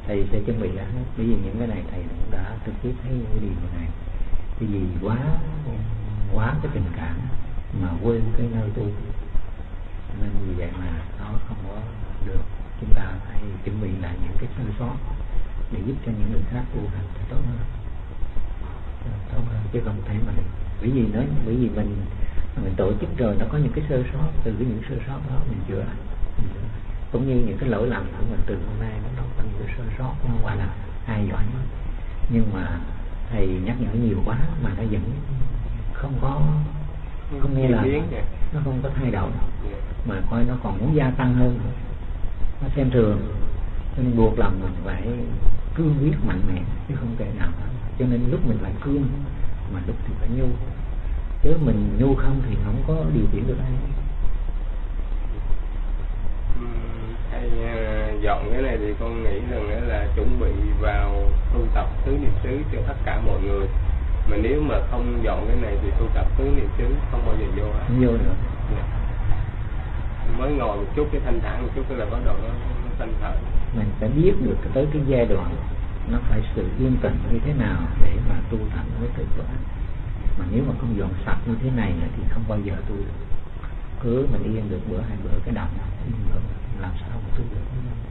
thầy sẽ chuẩn bị ra hết, bởi vì những cái này thầy cũng đã trực tiếp thấy những cái điều này. Bởi vì quá cái tình cảm mà quên cái nơi tu, nên vì vậy mà nó không có được. Chúng ta phải chuẩn bị lại những cái sơ sót để giúp cho những người khác tu hành tốt hơn, chứ không thể mà bởi vì mình tổ chức rồi nó có những cái sơ sót, từ những sơ sót đó mình chữa lại. Cũng như những cái lỗi lầm của mình từ hôm nay nó có những cái sơ sót, nó không phải là ai giỏi nhất, nhưng mà thầy nhắc nhở nhiều quá mà nó vẫn không nghe lời, nó không có thay đổi, mà coi nó còn muốn gia tăng hơn, nó xem thường, cho nên buộc lòng mình phải cương quyết mạnh mẽ chứ không thể nào. Cho nên lúc mình phải cương mà lúc thì phải nhu, chứ mình nhu không thì không có điều khiển được ai. Thầy dọn cái này thì con nghĩ rằng là chuẩn bị vào tu tập tứ niệm xứ cho tất cả mọi người. Mà nếu mà không dọn cái này thì tu tập tứ niệm xứ không bao giờ vô hết. Không vô được. Mới ngồi một chút cái thanh thản một chút cái là bắt đầu nó thanh thản. Mình phải biết được tới cái giai đoạn nó phải sự yên tĩnh như thế nào để mà tu thành mới tự do. Mà nếu mà không dọn sạch như thế này thì không bao giờ tu được. Cứ mình yên được bữa hai bữa cái đầu làm sao mà tu được.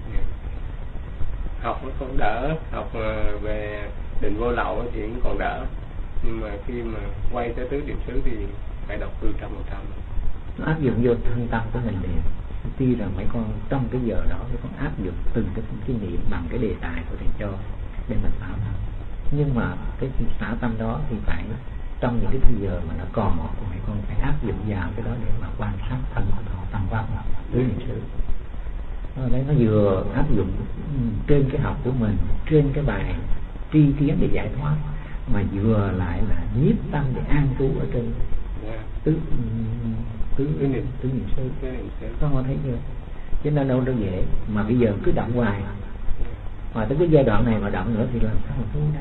Học nó còn đỡ, học về định vô lậu thì cũng còn đỡ, nhưng mà khi mà quay tới tứ niệm xứ thì phải đọc 100%. Nó áp dụng vô thân tâm của mình liền. Tuy rằng mấy con trong cái giờ đó mấy con áp dụng từng cái niệm bằng cái đề tài của thầy cho để mình xả tâm, nhưng mà cái xả tâm đó thì phải trong những cái thời giờ mà nó còn mấy con phải áp dụng vào cái đó để mà quan sát thân của họ tâm pháp tứ niệm xứ. Đấy, nó vừa áp dụng trên cái học của mình, trên cái bài tri kiến để giải thoát, mà vừa lại là nhiếp tâm để an trú ở trên tứ niệm xứ. Có họ thấy chưa? Chứ nên đâu dễ mà bây giờ cứ động hoài, mà tới cái giai đoạn này mà động nữa thì làm sao mà tu đây?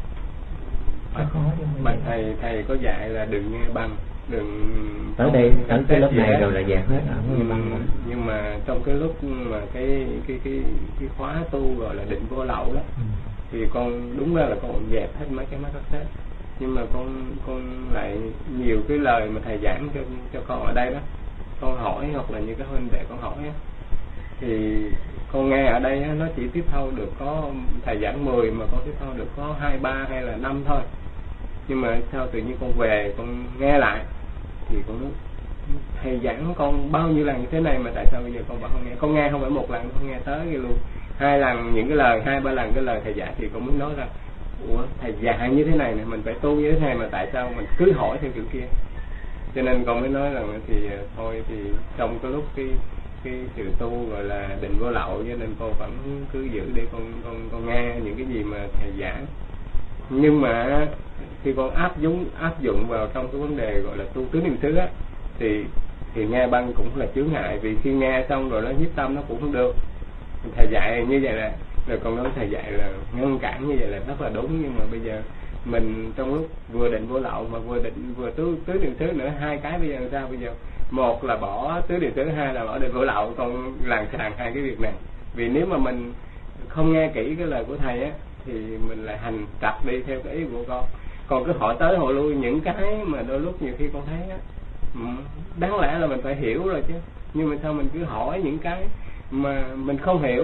Thầy có dạy là đừng nghe băng, đừng tới đây tới cái lớp này rồi là dẹp hết nhưng mà trong cái lúc mà cái khóa tu gọi là định vô lậu đó, thì con đúng ra là con dẹp hết mấy cái cassette, nhưng mà con lại nhiều cái lời mà thầy giảng cho con ở đây đó, con hỏi hoặc là như cái huynh đệ con hỏi á, thì con nghe ở đây á, nó chỉ tiếp thu được có thầy giảng 10 mà con tiếp thu được có 2, 3 hay là 5 thôi. Nhưng mà sao tự nhiên con về con nghe lại thì con nói thầy giảng con bao nhiêu lần như thế này mà tại sao bây giờ con bảo không nghe? Con nghe không phải một lần, con nghe tới luôn 2 lần những cái lời, 2, 3 lần cái lời thầy dạy, thì con muốn nói là ủa thầy dạy như thế này này, mình phải tu như thế này mà tại sao mình cứ hỏi theo kiểu kia? Cho nên con mới nói rằng thì thôi thì trong cái lúc cái sự tu gọi là định vô lậu, cho nên con vẫn cứ giữ để con nghe những cái gì mà thầy giảng. Nhưng mà khi con áp dụng vào trong cái vấn đề gọi là tu tứ niệm xứ á, thì nghe băng cũng là chướng ngại, vì khi nghe xong rồi nó nhiếp tâm nó cũng không được. Thầy dạy như vậy là rồi con nói thầy dạy là ngăn cản như vậy là rất là đúng, nhưng mà bây giờ mình trong lúc vừa định vô lậu mà vừa tứ niệm xứ nữa, 2 cái bây giờ làm sao? Bây giờ một là bỏ tứ niệm xứ, 2 là bỏ định vô lậu, con làng xàng 2 cái việc này. Vì nếu mà mình không nghe kỹ cái lời của thầy á thì mình lại hành trật đi theo cái ý của con. Còn cứ hỏi tới hỏi lui những cái mà đôi lúc nhiều khi con thấy á, đáng lẽ là mình phải hiểu rồi chứ, nhưng mà sao mình cứ hỏi những cái mà mình không hiểu,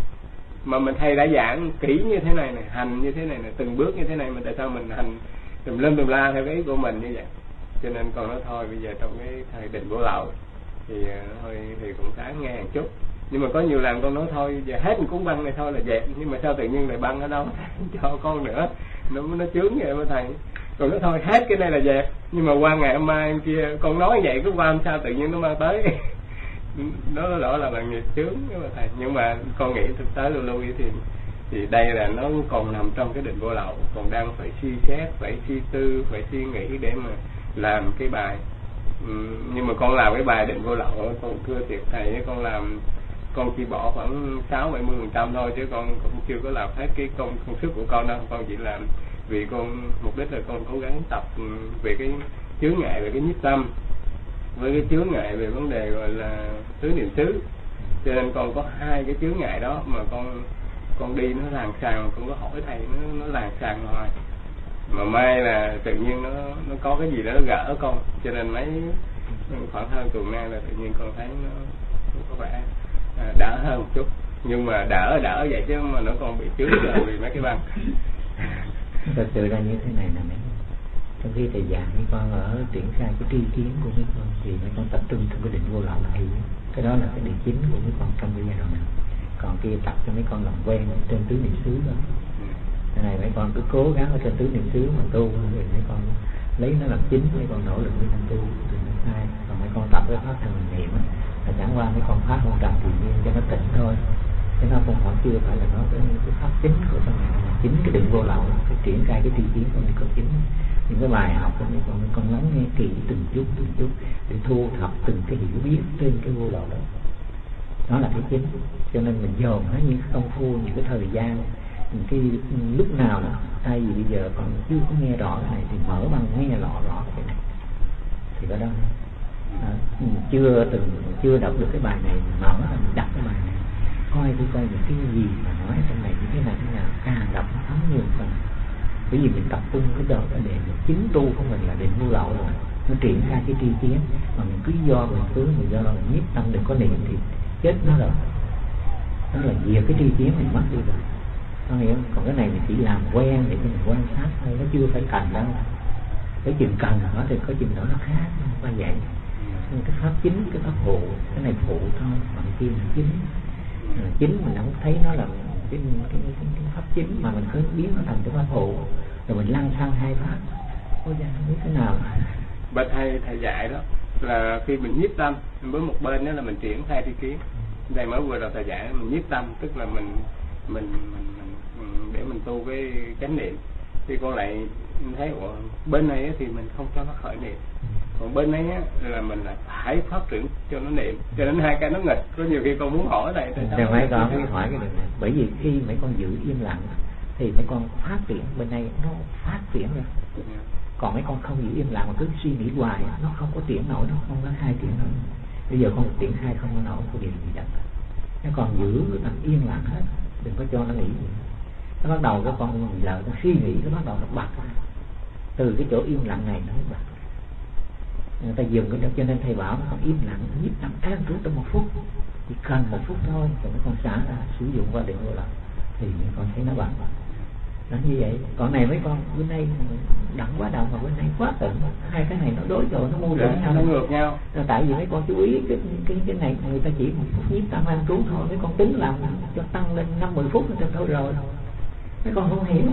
mà thầy đã giảng kỹ như thế này này, hành như thế này này, từng bước như thế này, mà tại sao mình hành tùm lum tùm la theo cái ý của mình như vậy? Cho nên con nói thôi bây giờ trong cái thời định vô lậu thì thôi thì cũng sáng nghe một chút. Nhưng mà có nhiều lần con nói thôi giờ hết một cuốn băng này thôi là dẹp, nhưng mà sao tự nhiên lại băng ở đâu cho con nữa, nó chướng vậy mà thầy. Còn nói thôi hết cái này là dẹp, nhưng mà qua ngày hôm mai kia con nói vậy cứ qua hôm sau tự nhiên nó mang tới đó là bằng nghiệp chướng mà thầy. Nhưng mà con nghĩ thực tế lưu thì đây là nó còn nằm trong cái định vô lậu, còn đang phải suy xét, phải suy tư, phải suy nghĩ để mà làm cái bài. Nhưng mà con làm cái bài định vô lậu, con thưa thiệt thầy, con chỉ bỏ khoảng 60-70% thôi, chứ con cũng chưa có làm hết cái công sức của con đâu. Con chỉ làm vì con mục đích là con cố gắng tập về cái chướng ngại về cái nhiếp tâm, với cái chướng ngại về vấn đề gọi là tứ niệm xứ. Cho nên con có 2 cái chướng ngại đó mà con con đi nó làng xàng, con có hỏi thầy nó làng xàng hoài, mà mai là tự nhiên nó có cái gì đó nó gỡ con, cho nên mấy khoảng hơn tuần nay là tự nhiên con thấy nó có vẻ đỡ hơn một chút, nhưng mà đỡ vậy chứ mà nó còn bị chướng rồi vì mấy cái băng. Thật sự ra như thế này nè mấy, trong khi thầy giảng mấy con ở triển khai cái tri kiến của mấy con thì mấy con tập trung trong cái định vô lậu là hay, cái đó là cái định chính của mấy con trong cái giai đoạn này. Còn kia tập cho mấy con làm quen trên tứ niệm xứ đó. Cái này mấy con cứ cố gắng ở trên tứ niệm xứ mà tu, thì mấy con lấy nó làm chính, mấy con nỗ lực với thành tu từ thứ hai. Còn mấy con tập cái pháp thành niệm là chẳng qua mấy con phát hồn trầm tự nhiên cho nó tỉnh thôi, chứ nó không phải chưa phải là nó cái pháp chính của trong này, là chính cái định vô lậu, cái triển khai cái tri kiến con có chính. Những cái bài học của mấy con lắng nghe kỹ từng chút để thu thập từng cái hiểu biết trên cái vô lậu đó, nó là cái chính. Cho nên mình dồn hết những công phu, những cái thời gian, những cái lúc nào đó, thay vì bây giờ còn chưa có nghe rõ cái này thì mở băng nghe rõ cái này, thì cái đó chưa đọc được cái bài này, mở ra mình đọc cái bài này, coi những cái gì mà nói trong này như thế nào, càng đọc nó thấm nhiều phần. Bởi vì mình tập trung cái đời để chính tu của mình là định vô lậu rồi, nó triển khai cái tri kiến, mà mình cứ do mình nhiếp tâm đừng có niệm thì chết nó rồi, nó là diệt cái tri kiến mình mất đi rồi, nó hiểu không? Còn cái này mình chỉ làm quen để cho mình quan sát thôi, nó chưa phải cần đâu. Cái chừng cần nó thì có chừng đó nó khác, không phải vậy. Nhưng cái pháp chính, cái pháp phụ, cái này phụ thôi, còn kia là chính. Chính mình không thấy nó là cái pháp chính, mà mình cứ biến nó thành cái pháp phụ, rồi mình lăn sang hai pháp. Ôi da, không biết thế nào. Bạch thầy dạy đó là khi mình nhiếp tâm với một bên đó là mình triển khai tri kiến. Đây mới vừa đầu thầy dạy mình nhiếp tâm, tức là mình để mình tu cái chánh niệm. Thì con lại thấy bên này thì mình không cho nó khởi niệm, còn bên ấy là mình lại phải phát triển cho nó niệm, cho nên hai cái nó nghịch. Có nhiều khi con muốn hỏi này tại sao mấy con muốn hỏi cái điều này, bởi vì khi mấy con giữ im lặng thì mấy con phát triển bên này, nó phát triển ra. Còn mấy con không giữ im lặng mà cứ suy nghĩ hoài, nó không có triển nổi, nó không có khai triển nổi. Bây giờ con triển khai không có nổi có điều gì đâu. Nó còn giữ cái thằng yên lặng hết, đừng có cho nó nghĩ gì. Nó bắt đầu cái con giờ nó suy nghĩ, nó bắt đầu nó bật ra. Từ cái chỗ im lặng này nó bật. Người ta dừng cái đó, cho nên thầy bảo nó còn im lặng, nhiếp tâm an trú trong 1 phút, chỉ cần 1 phút thôi, rồi mấy con xả ra sử dụng qua điện vô lậu thì mấy con thấy nó bật. Nó như vậy. Còn này mấy con bên đây đặng quá động, mà bên đây quá tận, hai cái này nó đối rồi, nó mâu thuẫn nhau, nó ngược nhau. Tại vì mấy con chú ý cái này người ta chỉ 1 phút nhiếp tâm an trú thôi, mấy con tính làm cho tăng lên 5-10 phút cho thôi rồi. Mấy con không hiểu.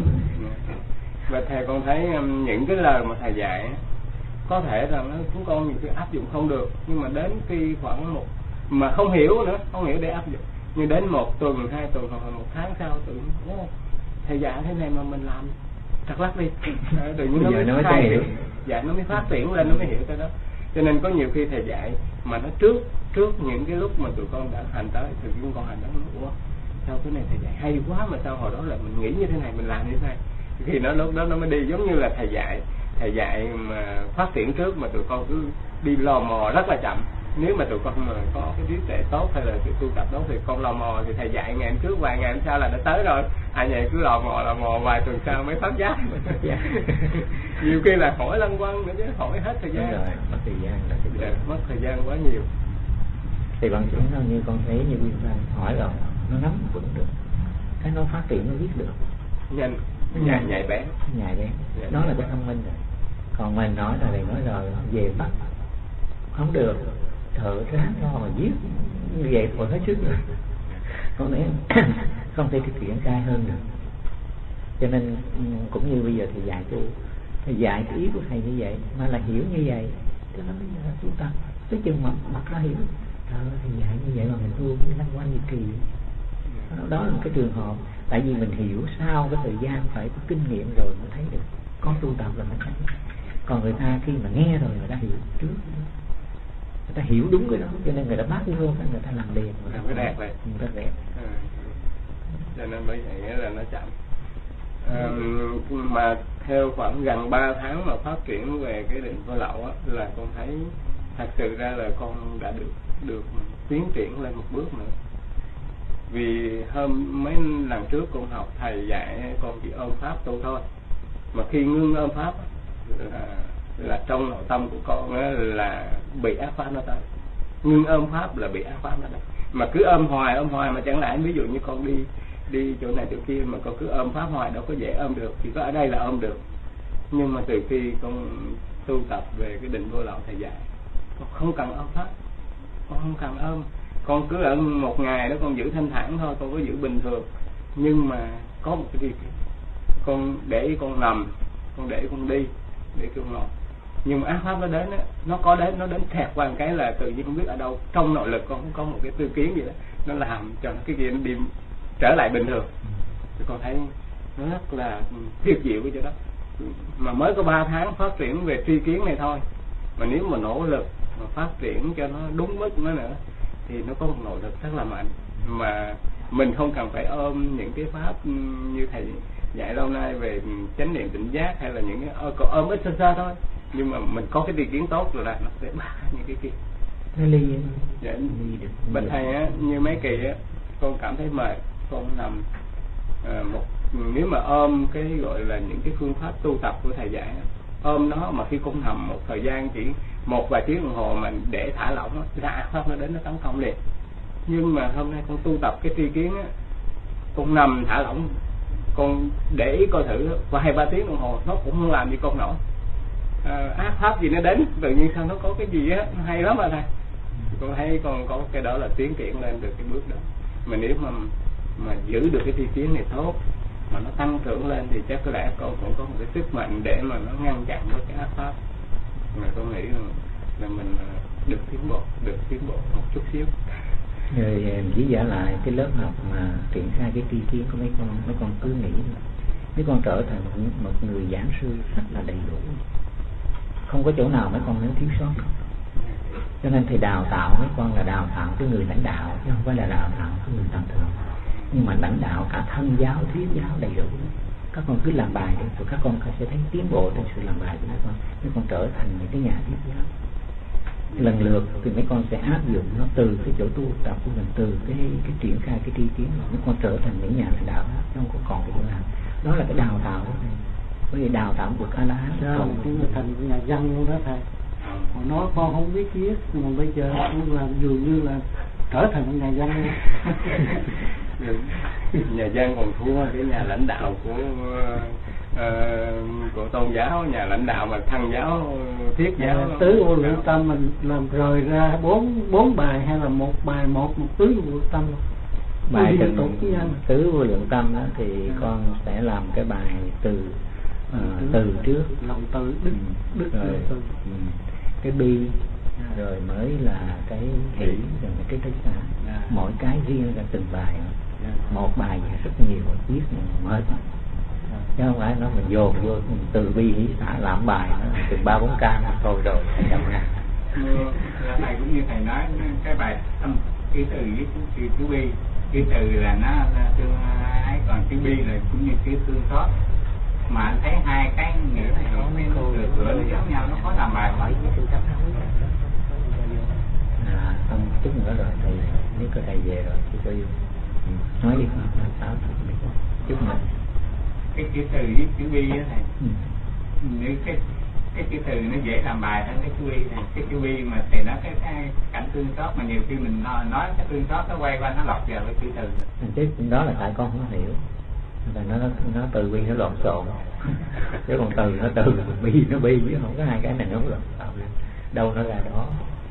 Và thầy con thấy những cái lời mà thầy dạy có thể rằng chúng con nhiều khi áp dụng không được, nhưng mà đến khi khoảng mà không hiểu nữa, không hiểu để áp dụng, nhưng đến 1 tuần, 2 tuần hoặc là 1 tháng sau tự nhiên thầy dạy thế này mà mình làm thật lắc đi, tự nhiên nó mới khai hiểu, dạy nó mới phát triển lên, nó mới hiểu cái đó. Cho nên có nhiều khi thầy dạy mà nó trước những cái lúc mà tụi con đã hành tới, thì chúng con hành tới nó sao cái này thầy dạy hay quá, mà sao hồi đó là mình nghĩ như thế này, mình làm như thế này, thì nó lúc đó nó mới đi. Giống như là thầy dạy mà phát triển trước mà tụi con cứ đi lò mò rất là chậm. Nếu mà tụi con mà có cái trí tuệ tốt hay là sự tu tập tốt thì con lò mò, thì thầy dạy ngày trước vài ngày sau là đã tới rồi. Vậy cứ lò mò vài tuần sau mới phát giác. Nhiều khi là hỏi lăng quăng nữa chứ, hỏi hết thời gian. Rồi, mất thời gian là cái mất thời gian quá nhiều. Thì bằng chứng nó như con thấy như Nguyên Văn hỏi rồi, nó nắm vững được, cái nó phát triển nó biết được, nhanh, nhạy bén. Đó là cái thông minh rồi. Còn mình nói rồi về bắt không được, thợ ráng lo mà giết như vậy thôi hết sức rồi. Con nói không thể thực hiện khai hơn được. Cho nên cũng như bây giờ thầy dạy thầy dạy cái ý của thầy như vậy mà là hiểu như vậy, cho nên bây giờ là tu tập tới chừng mà bắt ra hiểu. Thầy dạy như vậy mà mình tu cái lăng quanh gì kỳ. Đó là một cái trường hợp, tại vì mình hiểu sau cái thời gian phải có kinh nghiệm rồi mới thấy được, có tu tập là mình thấy. Còn người ta khi mà nghe rồi người ta hiểu trước, người ta hiểu đúng cái đó, cho nên người ta bắt vô cái người ta làm liền, làm cái đẹp vậy, rất đẹp. Cho nên bởi vậy là nó chậm. Mà theo khoảng gần 3 tháng mà phát triển về cái định vô lậu á, là con thấy thật sự ra là con đã được tiến triển lên một bước nữa. Vì hôm mấy lần trước con học thầy dạy con chỉ ôm pháp tu thôi, mà khi ngưng ôm pháp là trong nội tâm của con là bị ác pháp nó tới. Ngưng ôm pháp là bị ác pháp nó tới. Mà cứ ôm hoài mà chẳng lẽ ví dụ như con đi chỗ này chỗ kia mà con cứ ôm pháp hoài đâu có dễ ôm được, chỉ có ở đây là ôm được. Nhưng mà từ khi con tu tập về cái định vô lậu thầy dạy, con không cần ôm pháp, con không cần ôm, con cứ ở một ngày đó con giữ thanh thản thôi, con có giữ bình thường. Nhưng mà có một cái điều con để con nằm, con để con đi, để con ngồi, nhưng mà ác pháp nó đến á, nó đến thẹt qua một cái là tự nhiên không biết ở đâu trong nội lực con có một cái tư kiến gì đó, nó làm cho cái kia nó đi trở lại bình thường. Thì con thấy nó rất là tuyệt diệu cái chỗ đó. Mà mới có 3 tháng phát triển về tri kiến này thôi, mà nếu mà nỗ lực mà phát triển cho nó đúng mức nó nữa thì nó có một nội lực rất là mạnh. Mà mình không cần phải ôm những cái pháp như thầy dạy lâu nay về chánh niệm tỉnh giác, hay là những cái ôm ít sơ thôi, nhưng mà mình có cái tri kiến tốt rồi là nó sẽ bạc những cái kia. Nó ly. Dạ, bên thầy á, như mấy kỳ á, con cảm thấy mệt, con nằm nếu mà ôm cái gọi là những cái phương pháp tu tập của thầy dạy, ôm nó mà khi con nằm một thời gian chỉ một vài tiếng đồng hồ mà để thả lỏng nó, ra pháp nó đến nó tấn công liền. Nhưng mà hôm nay con tu tập cái tri kiến á, con nằm thả lỏng, con để ý coi thử vài 3 tiếng đồng hồ nó cũng không làm gì con nổi. Ác pháp gì nó đến tự nhiên sao nó có cái gì á, nó hay lắm mà thầy. Con thấy con có cái đó là tiến triển lên được cái bước đó. Mà nếu mà giữ được cái tri kiến này tốt, mà nó tăng trưởng lên thì chắc có lẽ con cũng có một cái sức mạnh để mà nó ngăn chặn với cái ác pháp. Mà con nghĩ là mình được tiến bộ một chút xíu. Rồi chỉ giả lại cái lớp học mà triển khai cái tri kiến của mấy con cứ nghĩ mấy con trở thành một người giảng sư rất là đầy đủ, không có chỗ nào mấy con thiếu sót. Cho nên thầy đào tạo mấy con là đào tạo cái người lãnh đạo, chứ không phải là đào tạo cái người tầm thường. Nhưng mà lãnh đạo cả thân giáo, thuyết giáo đầy đủ. Các con cứ làm bài đi, rồi các con sẽ thấy tiến bộ trong sự làm bài của mấy con trở thành những cái nhà thuyết giáo. Lần lượt thì mấy con sẽ áp dụng nó từ cái chỗ tu tập của mình, từ cái triển khai cái tri kiến, mấy con trở thành những nhà lãnh đạo đó, chứ không còn cái chỗ nào. Đó là cái đào tạo đó thầy. Bởi vì đào tạo của A-la-hán còn cũng là thành nhà văn luôn đó thầy. Họ nói con không biết viết, nhưng mà bây giờ cũng là dường như là trở thành một nhà văn luôn. Nhà văn còn thua cái nhà lãnh đạo của tôn giáo, nhà lãnh đạo mà thân giáo, thiết giáo. Tứ vô lượng tâm mình làm rời ra bốn bài hay là một bài một tứ vô lượng tâm. Bài tứ vô lượng tâm đó thì con sẽ làm cái bài từ trước, lòng từ đức rồi cái bi, rồi mới là cái hỷ, rồi cái thích xả. Mỗi cái riêng ra từng bài, một bài rất nhiều viết mệt, chứ không phải nó mình dồn vô từ bi hỷ xả làm bài nó từng 3-4 trang thôi rồi thành đồng ra. Thầy cũng như thầy nói cái bài tâm ký từ với chữ bi, ký từ là nó tương ái, còn chữ bi là cũng như chữ tương xót. Mà anh thấy hai cái nghĩa này nó nó giống nhau, nó có làm bài hỏi xong chút nữa rồi thầy, nếu có thầy về rồi thì có nói đi sao chút nữa. Cái chữ từ với chữ bi đó thầy, nếu cái chữ từ nó dễ làm bài hơn cái chữ bi này. Cái chữ bi mà thầy nói cái cảnh tương xót, mà nhiều khi mình nói cái tương xót nó quay qua nó lọt vào cái chữ từ. Chứ đó là tại con không hiểu, là nó từ bi nó lộn xộn chứ còn từ nó từ bi nó bi, chứ không có hai cái này nó lộn xộn, đâu nó ra đó,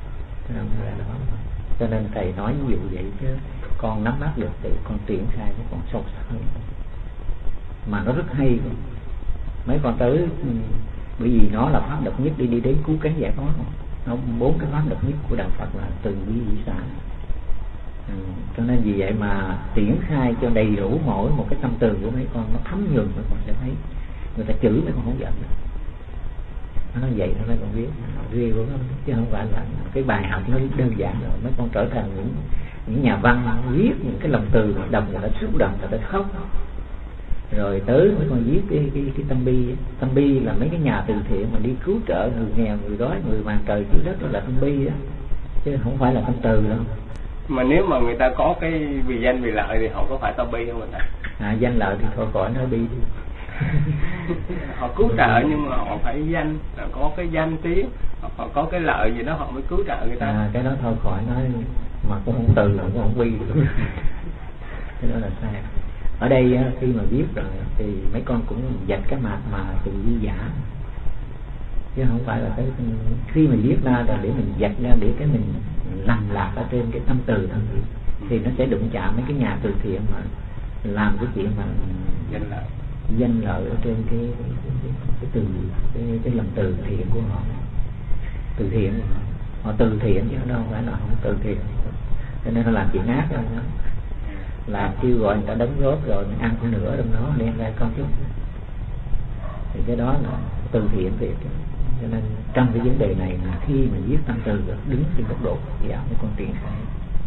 cho nên thầy nói ví dụ vậy chứ con nắm bắt được thì con triển khai nó còn sâu sắc hơn, mà nó rất hay. Mấy con tới bởi vì nó là pháp độc nhất đi đến cứu cánh giải thoát. Nó 4 cái pháp độc nhất của đạo Phật là từ bi hỷ xả. Cho nên vì vậy mà triển khai cho đầy đủ mỗi một cái tâm từ của mấy con, nó thấm nhuần mấy con sẽ thấy. Người ta chửi mấy con không giận được, nó nói vậy thôi mấy con biết ghê quá, chứ không phải là cái bài học nó đơn giản rồi. Mấy con trở thành những nhà văn viết những cái lòng từ đọc người ta xúc động, người ta khóc. Rồi tới mấy con viết cái tâm bi là mấy cái nhà từ thiện mà đi cứu trợ người nghèo, người đói, người màn trời dưới đất, đó là tâm bi đó, chứ không phải là tâm từ đâu. Mà nếu mà người ta có cái vì danh vì lợi thì họ có phải tao bi không người ta? Danh lợi thì thôi khỏi nói bi đi. Họ cứu trợ nhưng mà họ phải danh, có cái danh tiếng, họ có cái lợi gì đó họ mới cứu trợ người ta. Cái đó thôi khỏi nói, mà cũng không từ là cũng không bi được. Cái đó là sai. Ở đây khi mà viết rồi thì mấy con cũng dạch cái mặt mà từ di giả, chứ không phải là cái khi mình viết ra rồi để mình dạch ra để cái mình lành lạc ở trên cái tâm từ thôi, thì nó sẽ đụng chạm mấy cái nhà từ thiện mà làm cái chuyện mà danh lợi ở trên cái từ cái lòng từ thiện của họ. Từ thiện họ từ thiện chứ đâu phải là không từ thiện, cho nên họ làm chuyện ác rồi đó. Làm kêu gọi người ta đóng góp rồi ăn con nửa trong đó đem ra con chút, thì cái đó là từ thiện thiệt. Cho nên trong cái vấn đề này là khi mình viết tâm từ đứng trên góc độ giáo với con triển khai.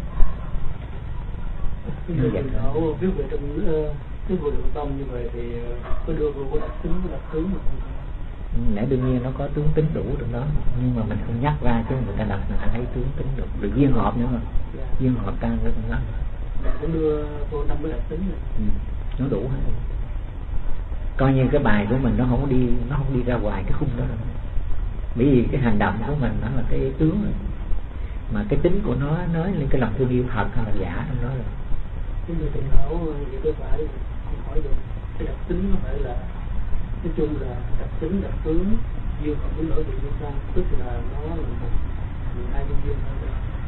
Như vậy ở viết về trong cái vô lượng tâm như vậy thì có đưa vô cái đặc tính, cái đặc tướng mà không? Lẽ đương nhiên nó có tướng tính đủ trong đó, nhưng mà mình không nhắc ra chứ người ta đọc người ta thấy tướng tính được. Rồi duyên hợp nữa mà, duyên hợp tăng với con đó. Cũng đưa vô 50 đặc tính này. Nó đủ hết. Coi như cái bài của mình nó không đi ra ngoài cái khung đó đâu. Bởi vì cái hành động của mình nó là cái tướng rồi. Mà cái tính của nó nói lên cái lòng thương yêu thật hay là giả trong đó rồi. Cái người tình hảo thì tôi phải hỏi được cái đặc tính nó phải là nói chung là đặc tính, đặc tướng duyên hợp với lỗi vị duyên tăng, tức là nó là một 12 nhân duyên thôi.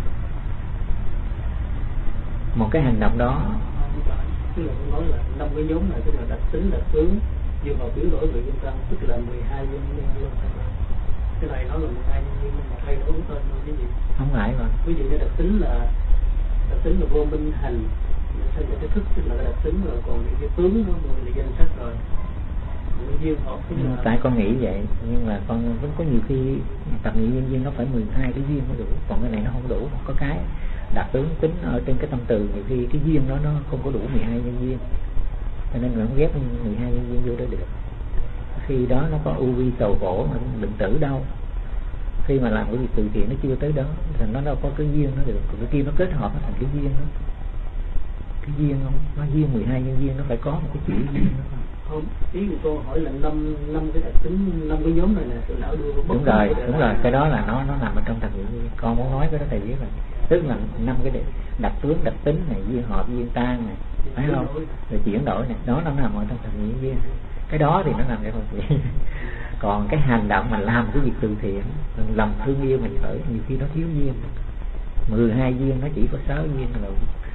Một cái hành động đó tức là tôi nói là 5 cái nhóm này, tức là đặc tính, đặc tướng duyên hợp với lỗi vị duyên tăng, tức là 12 nhân duyên. Cái này nó là 12 nhân duyên mà thay đổi tên thôi cái gì không phải mà. Ví dụ như đặc tính là vô minh hành, sao vậy cái thức tức là cái đặc tính rồi, còn cái tướng nó là danh sách rồi. Duyên hợp tại con nghĩ vậy, nhưng mà con vẫn có nhiều khi tập nghị nhân duyên nó phải 12 cái duyên mới đủ, còn cái này nó không đủ. Có cái đặc tướng tính ở trên cái tâm từ, nhiều khi cái duyên đó nó không có đủ 12 nhân duyên, cho nên mình không ghép 12 nhân duyên vô đó được. Khi đó nó có ưu vi sầu khổ mà đừng tử đâu. Khi mà làm cái việc từ thiện nó chưa tới đó, thành nó đâu có cái duyên nó được, còn cái kia nó kết hợp nó thành cái duyên đó. Cái duyên không, nó duyên 12 nhân duyên nó phải có một cái chữ duyên đó. Không, ý của tôi hỏi là năm cái đặc tính, 5 cái nhóm này nè, tôi não đưa vào đúng rồi, cái đó là nó nằm ở trong thành ngữ. Con muốn nói cái đó thầy biết rồi, tức là 5 cái đặc tướng, đặc tính này, duyên hợp, duyên tan này, phải không? Rồi chuyển đổi này, đó nó nằm ở trong thành ngữ duyên. Cái đó thì nó nằm trong phần thiện. Còn cái hành động mà làm cái việc từ thiện, lòng thương yêu mình khởi, nhiều khi nó thiếu duyên. 12 duyên nó chỉ có 6 duyên rồi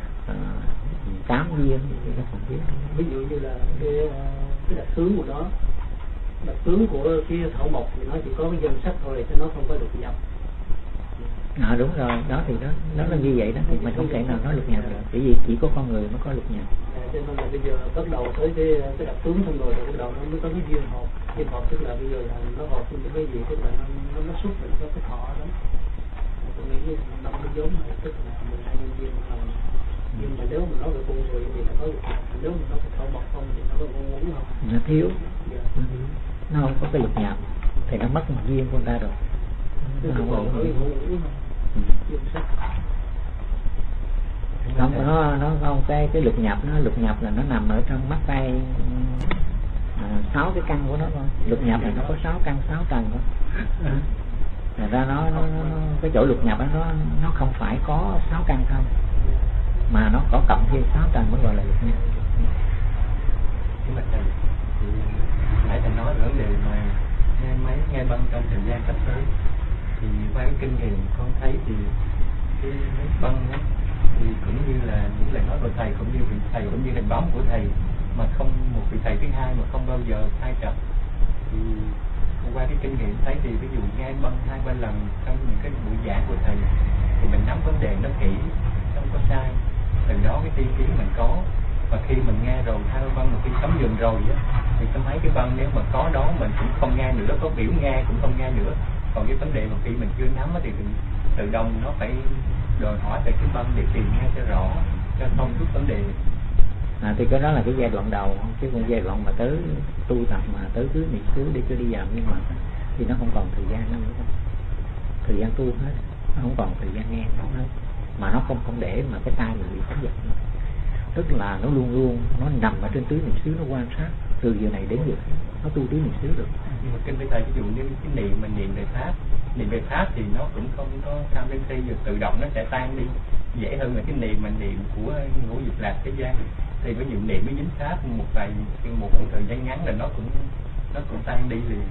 8 duyên thì nó còn thiếu. Ví dụ như là cái đặc tướng của nó, đặc tướng của cái thảo mộc thì nó chỉ có cái danh sách thôi, chứ nó không có được nhập. Đúng rồi, đó thì nó là như vậy đó, thì mình không thể nào nói lục nhập được, bởi vì chỉ có con người mới có lục nhập. Cho nên là bây giờ bắt đầu tới cái đặc tướng xong rồi, bắt đầu nó mới có cái duyên hợp. Duyên hợp tức là bây giờ là nó hợp với những cái gì, tức là nó xuất hiện có cái thọ đó. Tôi nghĩ 5 cái giống này tức là 12 nhân duyên. Nhưng mà nếu mà nói về con người thì nó có lục nhập, nếu mà nói về thảo mộc không thì nó có con muốn không? Nó thiếu, nó không có cái lục nhập thì nó mất một duyên của người ta rồi. Nó không cái lục nhập là nó nằm ở trong mắt tay 6 cái căn của nó thôi. Lục nhập là nó có 6 căn 6 tầng thôi. Thành ra nó cái chỗ lục nhập đó nó không phải có 6 căn không, mà nó có cộng thêm 6 tầng mới gọi là lục nhập. Cái mặt này thì nãy thầy nói vấn đề mà nghe băng trong thời gian sắp tới, thì qua cái kinh nghiệm con thấy thì cái băng đó, thì cũng như là những lời nói của thầy, cũng như vị thầy, cũng như hình bóng của thầy, mà không một vị thầy thứ hai mà không bao giờ thay trật. Thì qua cái kinh nghiệm thấy thì ví dụ nghe băng 2-3 lần trong những cái buổi giảng của thầy thì mình nắm vấn đề nó kỹ, không có sai, từ đó cái tiên kiến mình có. Và khi mình nghe rồi 2-3 băng một khi sấm dừng rồi á, thì tôi thấy cái băng nếu mà có đó mình cũng không nghe nữa, có biểu nghe cũng không nghe nữa. Còn cái vấn đề mà khi mình chưa nắm thì tự động nó phải đòi hỏi về cái băng để tìm nghe cho rõ, cho thông suốt vấn đề. Thì cái đó là cái giai đoạn đầu, chứ còn giai đoạn mà tới tu tập mà tới cứ niệm xứ để cho đi vào nhưng mà thì nó không còn thời gian nữa, thời gian tu hết, nó không còn thời gian nghe nữa hết. mà nó không để mà cái tai mình bị phóng dật nữa. Tức là nó luôn luôn nó nằm ở trên tứ niệm xứ, nó quan sát từ giờ này đến giờ nó tu tứ niệm xứ được. Nhưng mà kinh với thầy, ví dụ như cái niệm mình niệm về pháp thì nó cũng không có tham đến khi giờ tự động nó sẽ tan đi dễ hơn là cái niệm mình niệm của ngũ dục lạc thế gian. Thì ví dụ niệm với dính pháp một thời gian ngắn là nó cũng tan đi liền.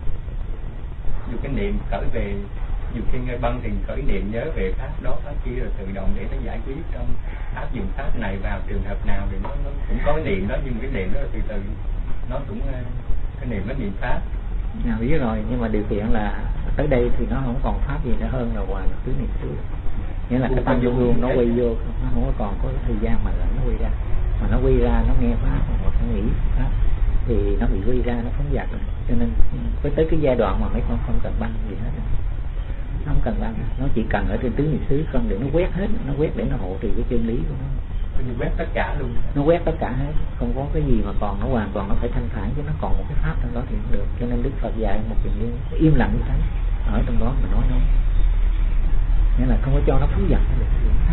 Dù cái niệm khởi về, dù khi nghe băng thì khởi niệm nhớ về pháp đó pháp kia rồi tự động để nó giải quyết trong áp dụng pháp này vào trường hợp nào thì nó cũng có cái niệm đó, nhưng cái niệm đó từ từ nó cũng cái niệm nó niệm pháp. Nào biết rồi, nhưng mà điều kiện là tới đây thì nó không còn pháp gì nữa hơn là hòa tứ niệm xứ. Nghĩa là cái tâm vô luôn nó quay vô, nó không còn có thời gian mà nó quay ra, mà nó quay ra nó nghe pháp hoặc nó nghĩ pháp thì nó bị quay ra, nó phóng dật rồi. Cho nên tới cái giai đoạn mà mấy con không cần băng gì hết, nó không cần băng, nó chỉ cần ở trên tứ niệm xứ không để nó quét hết, nó quét để nó hộ trì cái chân lý của nó. Nó quét tất cả luôn, nó quét tất cả hết, không có cái gì mà còn, nó hoàn toàn nó phải thanh thản chứ nó còn một cái pháp trong đó thì không được. Cho nên Đức Phật dạy một chuyện im lặng như thế, ở trong đó mà nói nghĩa là không có cho nó phóng dật được.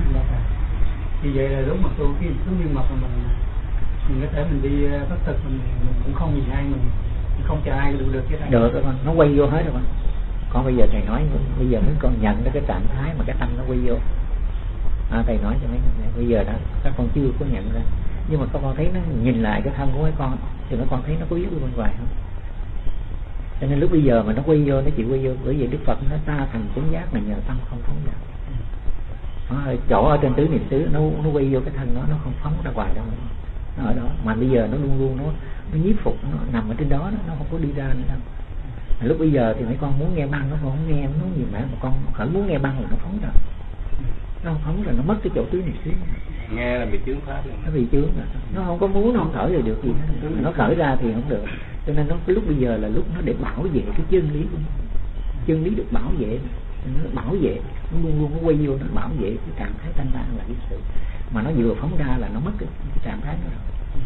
Vì vậy là lúc mà tu cái thứ như mật mà mình có thể mình đi bất thực, mình cũng không nhìn ai, mình không chờ ai được cái này. Được rồi con, nó quay vô hết rồi con bây giờ thầy nói, bây giờ mấy con nhận ra cái trạng thái mà cái tâm nó quay vô. Thầy nói cho mấy con bây giờ đó các con chưa có nhận ra, nhưng mà các con thấy nó nhìn lại cái thân của mấy con thì mấy con thấy nó có yếu bên ngoài không? Cho nên lúc bây giờ mà nó quay vô, nó chỉ quay vô, bởi vì Đức Phật nói ta thành chánh giác là nhờ tâm không phóng dật. Chỗ ở trên tứ niệm xứ nó quay vô cái thân nó không phóng ra ngoài đâu, nó ở đó. Mà bây giờ nó luôn luôn nó nhiếp phục, nó nằm ở trên đó, nó không có đi ra nữa đâu. Lúc bây giờ thì mấy con muốn nghe băng nó không nghe, nó gì mà con khởi muốn nghe băng là nó phóng ra, nó không phóng rồi nó mất cái chỗ tứ niệm xứ. Nghe là bị chướng pháp rồi. Nó bị chướng rồi, nó không có muốn, nó không khởi rồi được gì hết. Nó khởi ra thì không được. Cho nên cái lúc bây giờ là lúc nó để bảo vệ cái chân lý của nó. Chân lý được bảo vệ, nó bảo vệ, nó luôn luôn nó quay vô, nó bảo vệ cái trạng thái thanh thản là cái sự mà nó vừa phóng ra là nó mất cái trạng thái đó rồi.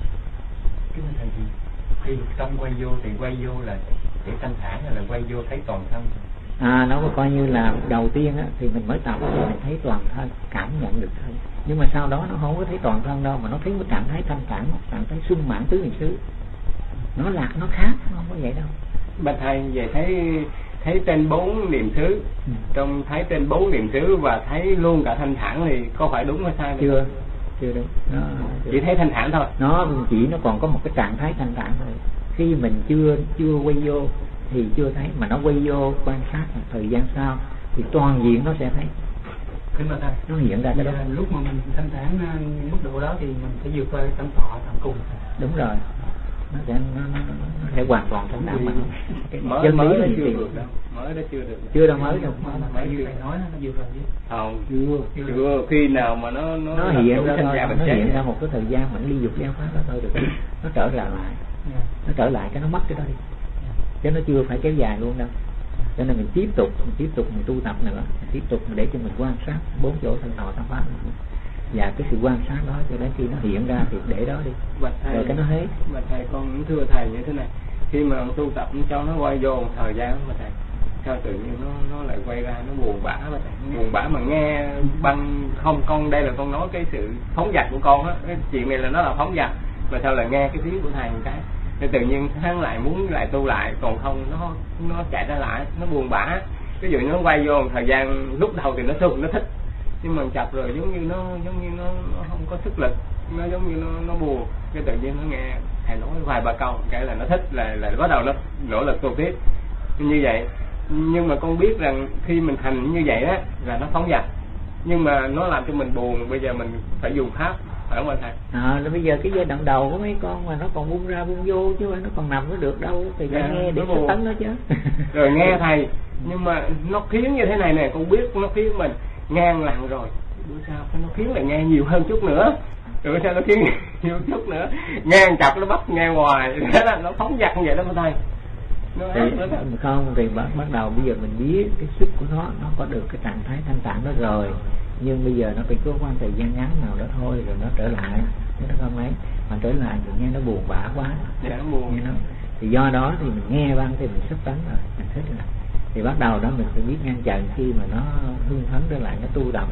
Cái thầy gì khi tâm quay vô thì quay vô là để thanh thản hay là quay vô thấy toàn thân? Nó coi như là đầu tiên á, thì mình mới tập mình thấy toàn thân, cảm nhận được thân. Nhưng mà sau đó nó không có thấy toàn thân đâu, mà nó thấy một trạng thái thanh thản, trạng thái sung mãn tứ niệm xứ. Nó lạc, nó khác, nó không có vậy đâu. Bạch thầy về thấy trên 4 niệm xứ, trong thấy trên 4 niệm xứ và thấy luôn cả thanh thản thì có phải đúng hay sai? Chưa đúng. Chỉ thấy thanh thản thôi. Nó còn có một cái trạng thái thanh thản thôi. Khi mình chưa quay vô thì chưa thấy, mà nó quay vô quan sát thời gian sau thì toàn diện nó sẽ thấy. Kính bạch thầy, nó hiện ra cái đó. Lúc mà mình thanh thản mức độ đó thì mình phải vượt qua tâm thọ tận cùng. Đúng rồi. Nó sẽ hoàn toàn thanh thản mà nó mới đó chưa được đâu. Chưa đâu mới đâu. Mới như thầy nói nó vượt rồi chứ. Không, chưa. Khi nào mà nó hiện ra thôi, nó hiện ra một cái thời gian mà nó ly dục giao pháp đó thôi được. Nó trở lại. Nó trở lại cái nó mất cái đó đi. Chứ nó chưa phải kéo dài luôn đâu. Cho nên mình tiếp tục mình tu tập nữa, tiếp tục để cho mình quan sát 4 chỗ thanh thọ tam pháp, và cái sự quan sát đó cho đến khi nó hiện ra thì để đó đi. Rồi cái nó hết. Mà thầy con cũng thưa thầy như thế này, khi mà tu tập cho nó quay vô một thời gian mà thầy, sao tự nhiên nó lại quay ra nó buồn bã mà thầy, buồn bã mà nghe băng không. Con đây là con nói cái sự phóng dật của con á, cái chuyện này là nó là phóng dật, mà sao lại nghe cái tiếng của thầy một cái thì tự nhiên hắn lại muốn lại tu lại, còn không nó chạy ra lại, nó buồn bã. Ví dụ nó quay vô một thời gian lúc đầu thì nó sung, nó thích, nhưng mà chập rồi giống như nó không có sức lực, nó giống như nó buồn. Cái tự nhiên nó nghe thầy nói vài ba câu cái là nó thích, là bắt đầu nó nỗ lực tu tiếp như vậy. Nhưng mà con biết rằng khi mình hành như vậy á là nó phóng dật, nhưng mà nó làm cho mình buồn. Bây giờ mình phải dùng pháp, phải không anh thầy? Là bây giờ cái giai đoạn đầu của mấy con mà nó còn buông ra buông vô chứ nó còn nằm nó được đâu, thì phải nghe để nó tấn nó chứ. Rồi nghe thầy, nhưng mà nó khiến như thế này nè, con biết nó khiến mình ngang lặng rồi, bữa sau nó khiến là nghe nhiều hơn chút nữa, rồi sao nó khiến nhiều chút nữa, nghe chập nó bắt nghe hoài, thế là nó phóng dật như vậy đó mà thầy. Thì không thì bắt đầu bây giờ mình biết cái sức của nó có được cái trạng thái thanh thản đó rồi, nhưng bây giờ nó phải có khoảng thời gian ngắn nào đó thôi rồi nó trở lại, chứ nó không ấy. Mà trở lại thì nghe nó buồn bã quá, nó buồn. Thì do đó thì mình nghe băng thì mình sắp tấn rồi, mình thích rồi. Thì bắt đầu đó mình phải biết ngăn chặn khi mà nó hưng phấn trở lại, nó tu tập đó,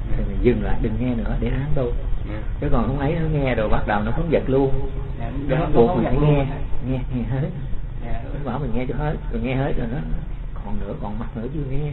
thì mình dừng lại, đừng nghe nữa để ráng tu. Chứ còn không ấy nó nghe rồi bắt đầu nó phóng dật luôn. Nó buộc mình phải nghe hết. Nó bảo mình nghe cho hết, rồi nghe hết rồi còn nữa, còn mặt nữa chưa nghe.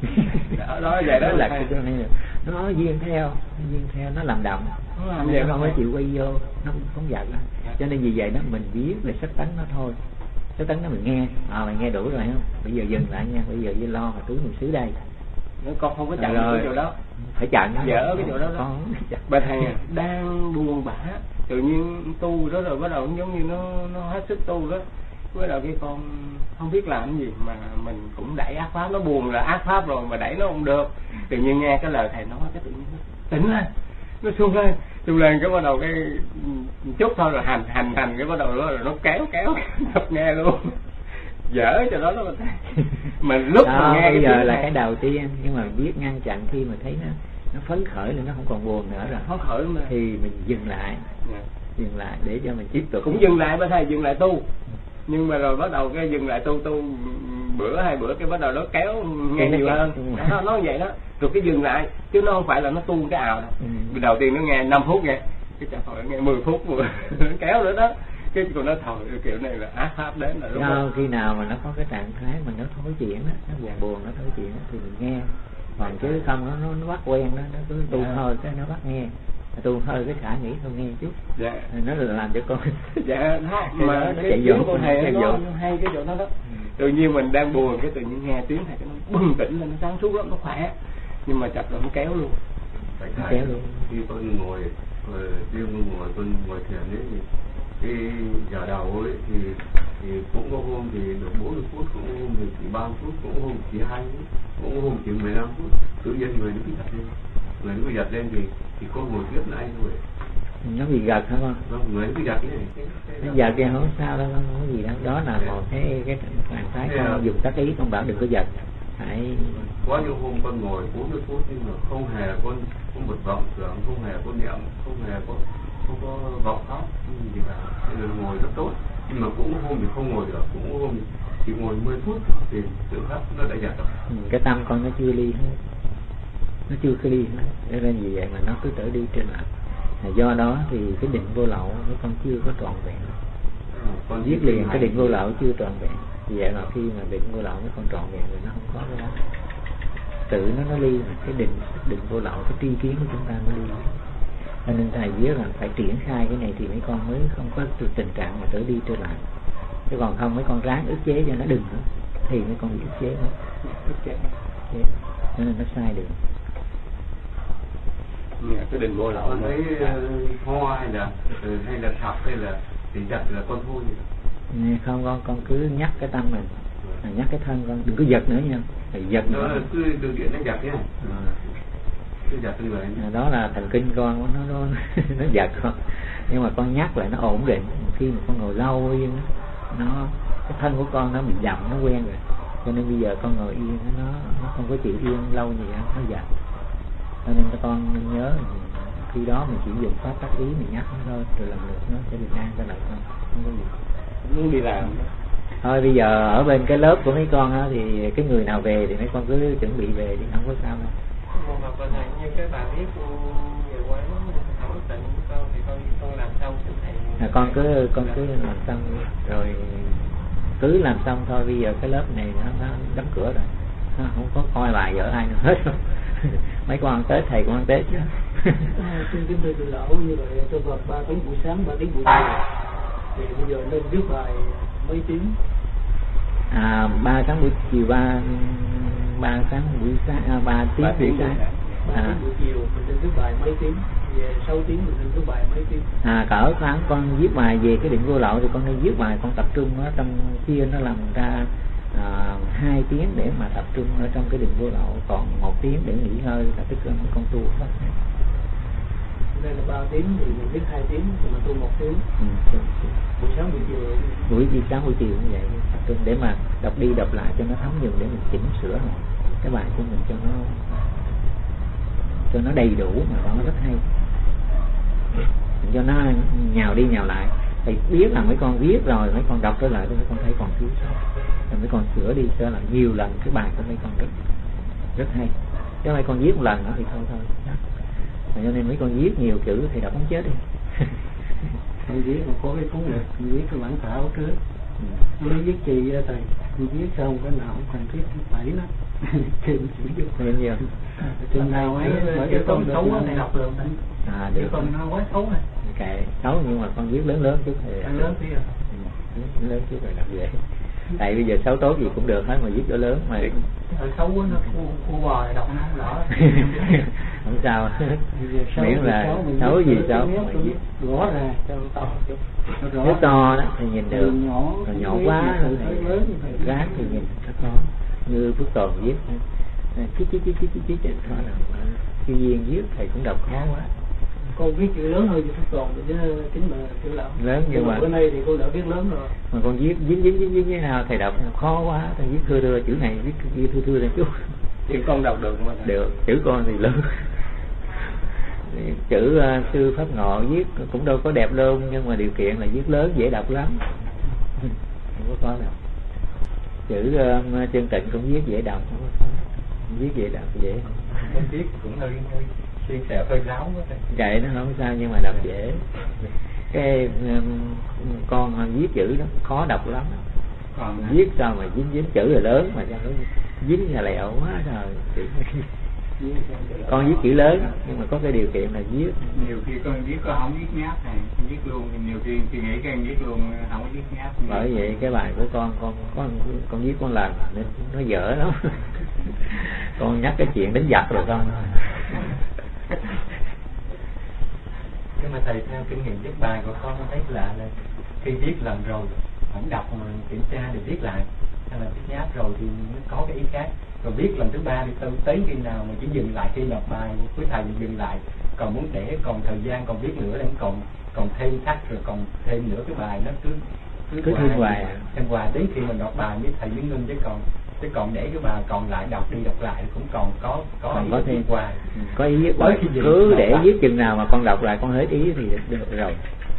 Đó vậy đó là cái chỗ này nó duyên theo, nó làm động, nó không có chịu quay vô, nó phóng dật. Cho nên vì vậy đó mình biết về sách tánh nó thôi. Sách tánh nó mình nghe, mày nghe đủ rồi không? Bây giờ dừng lại nha, bây giờ với lo mà túi mình xứ đây. Nếu con không có chặn cái chỗ đó, phải chặn dở cái chỗ đó đó. Bà thầy đang buồn bã, tự nhiên tu đó rồi bắt đầu giống như nó hết sức tu đó, bắt đầu cái con không biết làm cái gì mà mình cũng đẩy ác pháp, nó buồn là ác pháp rồi mà đẩy nó không được. Tự nhiên nghe cái lời thầy nói cái tự nhiên nó tỉnh lên, nó sung lên cái bắt đầu cái chút thôi rồi hành cái bắt đầu rồi nó kéo tập nghe luôn. Dở cho đó mà lúc đó, mà nghe bây giờ là cái đầu tiên, nhưng mà biết ngăn chặn khi mà thấy nó phấn khởi lên, nó không còn buồn nữa rồi, phấn khởi mà thì mình dừng lại, dừng lại để cho mình tiếp tục. Cũng dừng lại, bà thầy dừng lại tu, nhưng mà rồi bắt đầu cái dừng lại tu bữa 2 bữa cái bắt đầu nó kéo nghe nhiều hơn. Nó vậy đó, rồi cái dừng lại chứ nó không phải là nó tu cái ào đâu. Đầu tiên nó nghe 5 phút nghe, cái chả phải nghe 10 phút rồi kéo nữa đó. Cái còn nó thổi kiểu này là ác pháp đến là đúng không? Khi nào mà nó có cái trạng thái mà nó thối chuyển đó, nó buồn nó thối chuyển đó, thì mình nghe. Còn chứ không nó bắt quen đó, nó cứ tu hơi cái nó bắt nghe, tu hơi cái xả nghĩ không nghe chút. Nó là làm cho con mà nó cái chạy dồn con thầy nó hay cái chỗ đó đó. Tự nhiên mình đang buồn cái tự nhiên nghe tiếng thầy nó bừng tỉnh lên, nó sáng suốt lắm, nó khỏe, nhưng mà chặt rồi nó kéo luôn. Kéo luôn. Khi con ngồi con ngồi thiền ấy thì cái giờ đầu ấy thì cũng có hôm thì được 40 phút, cũng có hôm thì chỉ 30 phút, cũng có hôm chỉ 20 phút, cũng có hôm chỉ 15 phút. Tự nhiên người nó cứ giật lên, thì con ngồi tiếp lại thôi. Nó bị gật hả con? Vâng, người nó cứ giật này. Nó giật thì không sao đâu, không có gì đâu. Đó là một cái trạng thái con dùng tác ý, con bảo đừng có giật. Phải có những hôm con ngồi 40 phút nhưng mà không hề con một vọng tưởng, không hề có niệm, không có vọng khóc gì cả, nên là ngồi rất tốt. Nhưng mà cũng hôm thì không ngồi được, cũng hôm chỉ ngồi 10 phút thì tự khắc nó đã giật rồi. Cái tâm con nó chưa ly hết, nó chưa có ly hết, nên vì vậy mà nó cứ trở đi trên lại. Do đó thì cái định vô lậu nó con chưa có trọn vẹn. Con viết liền cái định vô lậu chưa trọn vẹn. Vì vậy mà khi mà định vô lậu nó còn trọn vẹn rồi nó không có cái đó. Tự nó ly, cái định vô lậu, cái tri kiến của chúng ta mới ly. Cho nên thầy viết là phải triển khai cái này thì mấy con mới không có tình trạng mà trở đi trở lại. Chứ còn không mấy con ráng ức chế cho nó đừng nữa, thì mấy con bị ức chế nữa. Cho nên nó sai được. Cái định vô lậu con thấy hoa hay là thập hay là thì giật là con thôi. Không, con cứ nhắc cái tâm mình, nhắc cái thân con, đừng có giật nữa nha. Giật nữa cứ đường điện nó giật nhá. Cứ giật người. Đó là thần kinh con nó giật con. Nhưng mà con nhắc lại nó ổn định. Khi mà con ngồi lâu yên nó cái thân của con nó bị dậm, nó quen rồi. Cho nên bây giờ con ngồi yên nó không có chịu yên lâu gì đó, nó giật. Cho nên các con nhớ khi đó mình chỉ dùng pháp tác ý mình nhắc nó thôi, rồi lần lượt nó sẽ bình an trở lại con, không có gì. Muốn đi làm thôi. Bây giờ ở bên cái lớp của mấy con á, thì cái người nào về thì mấy con cứ chuẩn bị về đi, không có sao đâu. Mà con thầy như cái bài viết nhiều quá không tịnh con thì con làm xong thầy. Con cứ làm xong rồi cứ làm xong thôi. Bây giờ cái lớp này nó đóng cửa rồi, nó không có coi bài vở ai nữa hết. Mấy con ăn Tết, thầy cũng ăn Tết chứ. Xin kính thưa thầy lão, như vậy trong vòng 3 tiếng buổi sáng, 3 tiếng buổi chiều thì bây giờ nên viết bài mấy tiếng? 3 sáng buổi chiều, 3 sáng buổi sáng, 3 tiếng buổi sáng. 3 tiếng buổi chiều mình nên viết bài mấy tiếng? Về 6 tiếng mình nên viết bài mấy tiếng? Cỡ khoảng con viết bài về cái định vô lậu thì con nên viết bài, con tập trung ở trong kia nó làm ra 2 tiếng để mà tập trung ở trong cái định vô lậu, còn 1 tiếng để nghỉ ngơi, là tức là con tu đó. Đây là 3 tiếng thì mình viết 2 tiếng, mà tu 1 tiếng. Buổi sáng buổi chiều. Buổi sáng buổi chiều như vậy, tập trung để mà đọc đi đọc lại cho nó thấm dần, để mình chỉnh sửa cái bài của mình cho nó đầy đủ, mà đó rất hay, cho nó nhào đi nhào lại. Thầy biết là mấy con viết rồi, mấy con đọc trở lại, mấy con thấy còn thiếu sót, rồi mấy con sửa đi sửa lại nhiều lần cái bài của mấy con rất hay. Chứ này con viết một lần nữa thì thôi. Cho nên mấy con viết nhiều chữ thì đọc không chết đi. Con viết mà có cái cuốn này, con viết cái bản thảo trước. Nó viết chì ra thầy, con viết xong cái nào cũng cần viết bảy đó. Thêm chữ vô. Nhiều. Chừng nào ấy bởi cái con xấu á thầy đọc được. Được. Con nó quá xấu này. Kệ, xấu nhưng mà con viết lớn chút thì lớn tí à. Lớn chút rồi đọc dễ. Tại bây giờ xấu tốt gì cũng được hết mà viết cỡ lớn mà xấu quá nó khu bò đọc nó không rõ. Không sao. Miễn là xấu gì xấu mà viết rõ ra cho to chút. Nếu to đó thì nhìn được, còn nhỏ quá thì rác thì nhìn rất khó. Như Phước Tồn viết chí Khi Duyên viết thầy cũng đọc khó quá. Con viết chữ lớn hơn Phước Tồn chứ chính là chữ lão lớn, nhưng mà bữa nay thì cô đã viết lớn rồi. Mà con viết dính như nào thầy đọc khó quá, thầy viết thưa chữ này viết kia thưa lên chút. Chữ con đọc được mà. Được, chữ con thì lớn. Chữ sư Pháp Ngọ viết cũng đâu có đẹp luôn, nhưng mà điều kiện là viết lớn dễ đọc lắm. Không có khó đâu. Chữ Chân Tịnh cũng viết dễ đọc, không có khó. Viết dễ đọc dễ. Viết cũng hơi xuyên xẹo hơi ráo quá. Vậy nó không sao nhưng mà đọc dễ. Cái con viết chữ đó khó đọc lắm. Còn viết sao mà dính chữ là lớn mà sao nó dính là lẹo quá rồi. Con viết chữ lớn nhưng mà có cái điều kiện là viết nhiều khi con viết con không viết nháp này, con viết luôn, nhiều khi nghĩ cái viết luôn không có viết nháp. Bởi vậy cái bài của con viết con lần nên nó dở lắm. Con nhắc cái chuyện đánh giặc rồi con. Nhưng mà thầy theo kinh nghiệm viết bài của con thấy lạ là khi viết lần rồi không đọc mà kiểm tra để viết lại, hay là viết nháp rồi thì nó có cái ý khác. Rồi viết lần thứ ba thì tới khi nào mà chỉ dừng lại khi nộp bài với thầy dừng lại, còn muốn để còn thời gian còn viết nữa em còn thêm thắt rồi còn thêm nữa cái bài nó cứ thêm hoài đến khi mà nộp bài với thầy mới ngưng, chứ còn để cái bài còn lại đọc đi đọc lại cũng còn có thêm hoài. Có ý viết bởi cứ để viết chừng nào mà con đọc lại con hết ý thì được rồi.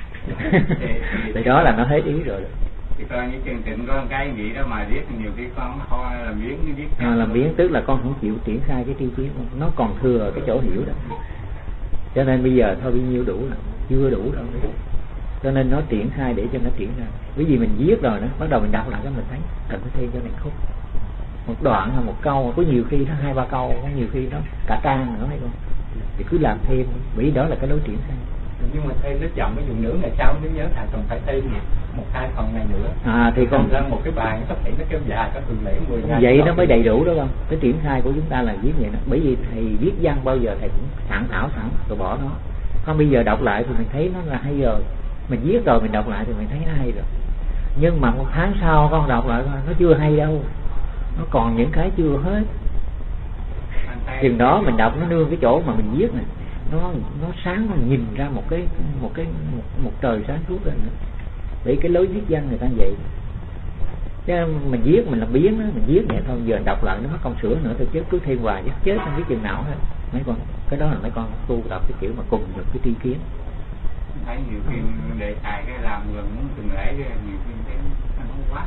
Thì đó là nó hết ý rồi. Thì coi như Chân Tịnh có cái nghĩ đó mà viết nhiều khi con ho làm biếng viết. Làm biếng tức là con không chịu triển khai cái tri kiến, nó còn thừa cái chỗ hiểu đó. Cho nên bây giờ thôi bao nhiêu đủ rồi, chưa đủ đâu. Cho nên nó triển khai để cho nó triển ra. Bởi vì mình viết rồi đó, bắt đầu mình đọc lại cái mình thấy cần phải thêm cho này khúc. Một đoạn hay một câu, có nhiều khi nó 2-3 câu, có nhiều khi nó cả trang nữa hay không. Thì cứ làm thêm, bởi đó là cái lối triển khai. Nhưng mà thêm nó chậm cái dùng nửa ngày sau mới nhớ thầy còn phải thêm 1-2 phần này nữa. Thì con ra một cái bài có thể nó kéo dài có tuần lễ 10 ngày. Vậy nó mới đầy đủ đó không? Cái triển khai của chúng ta là viết vậy đó. Bởi vì thầy viết văn bao giờ thầy cũng soạn thảo sẵn rồi bỏ nó. Không bây giờ đọc lại thì mình thấy nó là hay rồi. Mình viết rồi mình đọc lại thì mình thấy nó hay rồi. Nhưng mà 1 tháng sau con đọc lại nó chưa hay đâu. Nó còn những cái chưa hết. Chừng đó mình đọc nó nương cái chỗ mà mình viết này. Nó sáng, nó nhìn ra một trời sáng suốt rồi nữa. Để cái lối viết văn người ta vậy. Chứ mình viết mình làm biến đó, mình viết vậy thôi, giờ đọc lại nó mất công sửa nữa thôi chứ cứ thêm hoài chứ chết không biết chừng nào hết. Mấy con cái đó là mấy con tu đọc cái kiểu mà cùng được cái tri kiến. Thấy nhiều khi để xài cái làm gần muốn từng lễ nhiều khi thấy nó không quá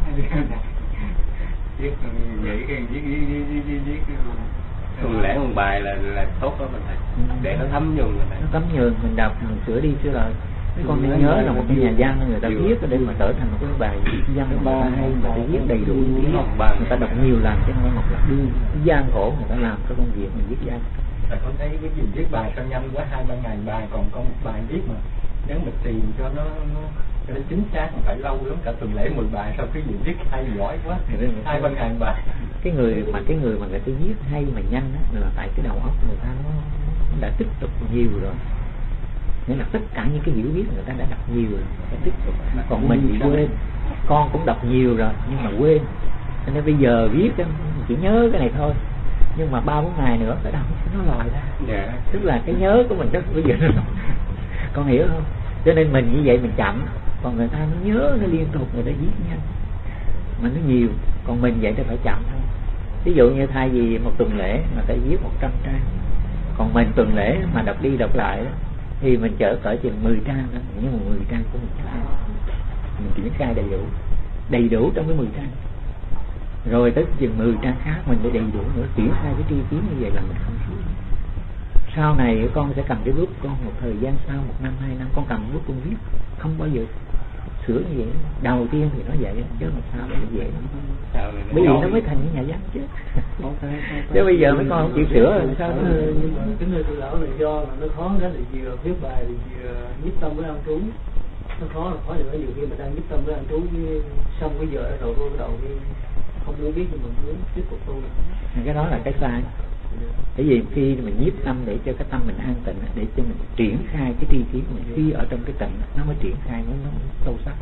viết nghĩ cái viết tuần lễ một bài là tốt đó mình thầy. Để nó thấm nhuần mình thầy. Nó thấm nhuần mình đọc mình sửa đi sửa lại. Mấy con nên nhớ là một cái nhà văn người ta viết để mà trở thành một cái bài văn ba hay mà để viết đầy đủ ý, người ta đọc nhiều lần chứ không phải một lần. Gian khổ người ta làm cái công việc mình viết văn. Con thấy cái gì viết bài sao nhanh quá, 2-3 ngày bài còn có một bài viết mà nếu mình tìm cho nó chính xác không phải lâu lắm, cả tuần lễ 10 bài sao cái gì viết hay giỏi quá 2-3 ngày bài. Cái người mà người ta viết hay mà nhanh đó, là tại cái đầu óc người ta nó đã tích cực nhiều rồi. Nghĩa là tất cả những cái hiểu biết người ta đã đọc nhiều rồi, người ta tích cực. Còn mình bị quên. Con cũng đọc nhiều rồi nhưng mà quên. Cho nên bây giờ viết chỉ nhớ cái này thôi. Nhưng mà 3-4 ngày nữa cái đầu nó lòi ra. Tức là cái nhớ của mình đó bây giờ nó con hiểu không? Cho nên mình như vậy mình chậm, còn người ta nó nhớ nó liên tục, người ta viết nhanh mà nó nhiều, còn mình vậy thì phải chậm thôi. Ví dụ như thay vì một tuần lễ mà ta viết 100 trang, còn mình tuần lễ mà đọc đi đọc lại đó, thì mình chở cỡ chừng 10 trang đó, nhưng mà 10 trang của mình kiểm khai đầy đủ trong cái 10 trang. rồi tới chừng 10 trang khác mình để đầy đủ nữa, triển khai cái tri kiến như vậy là mình không xuống. Sau này con sẽ cầm cái bút, con một thời gian sau 1 năm 2 năm con cầm bút con viết, không bao giờ sửa như vậy. Đầu tiên thì nó vậy chứ mà sao nó vậy bởi vì nó mới thành những nhà văn chứ. Chứ bây giờ mấy con không chịu sửa rồi sao nó. Cái người tự lão là do là nó khó cái là vừa viết bài thì vừa nhiếp tâm với ăn trú. Nó khó là khó được, nhiều khi mình đang nhiếp tâm với ăn trú xong cái giờ nó đầu không muốn biết thì mình muốn tiếp tục tu. Cái đó là cái sai. Bởi vì khi mình nhiếp tâm để cho cái tâm mình an tịnh, để cho mình triển khai cái tri kiến mình, khi ở trong cái tịnh nó mới triển khai, nó sâu sắc.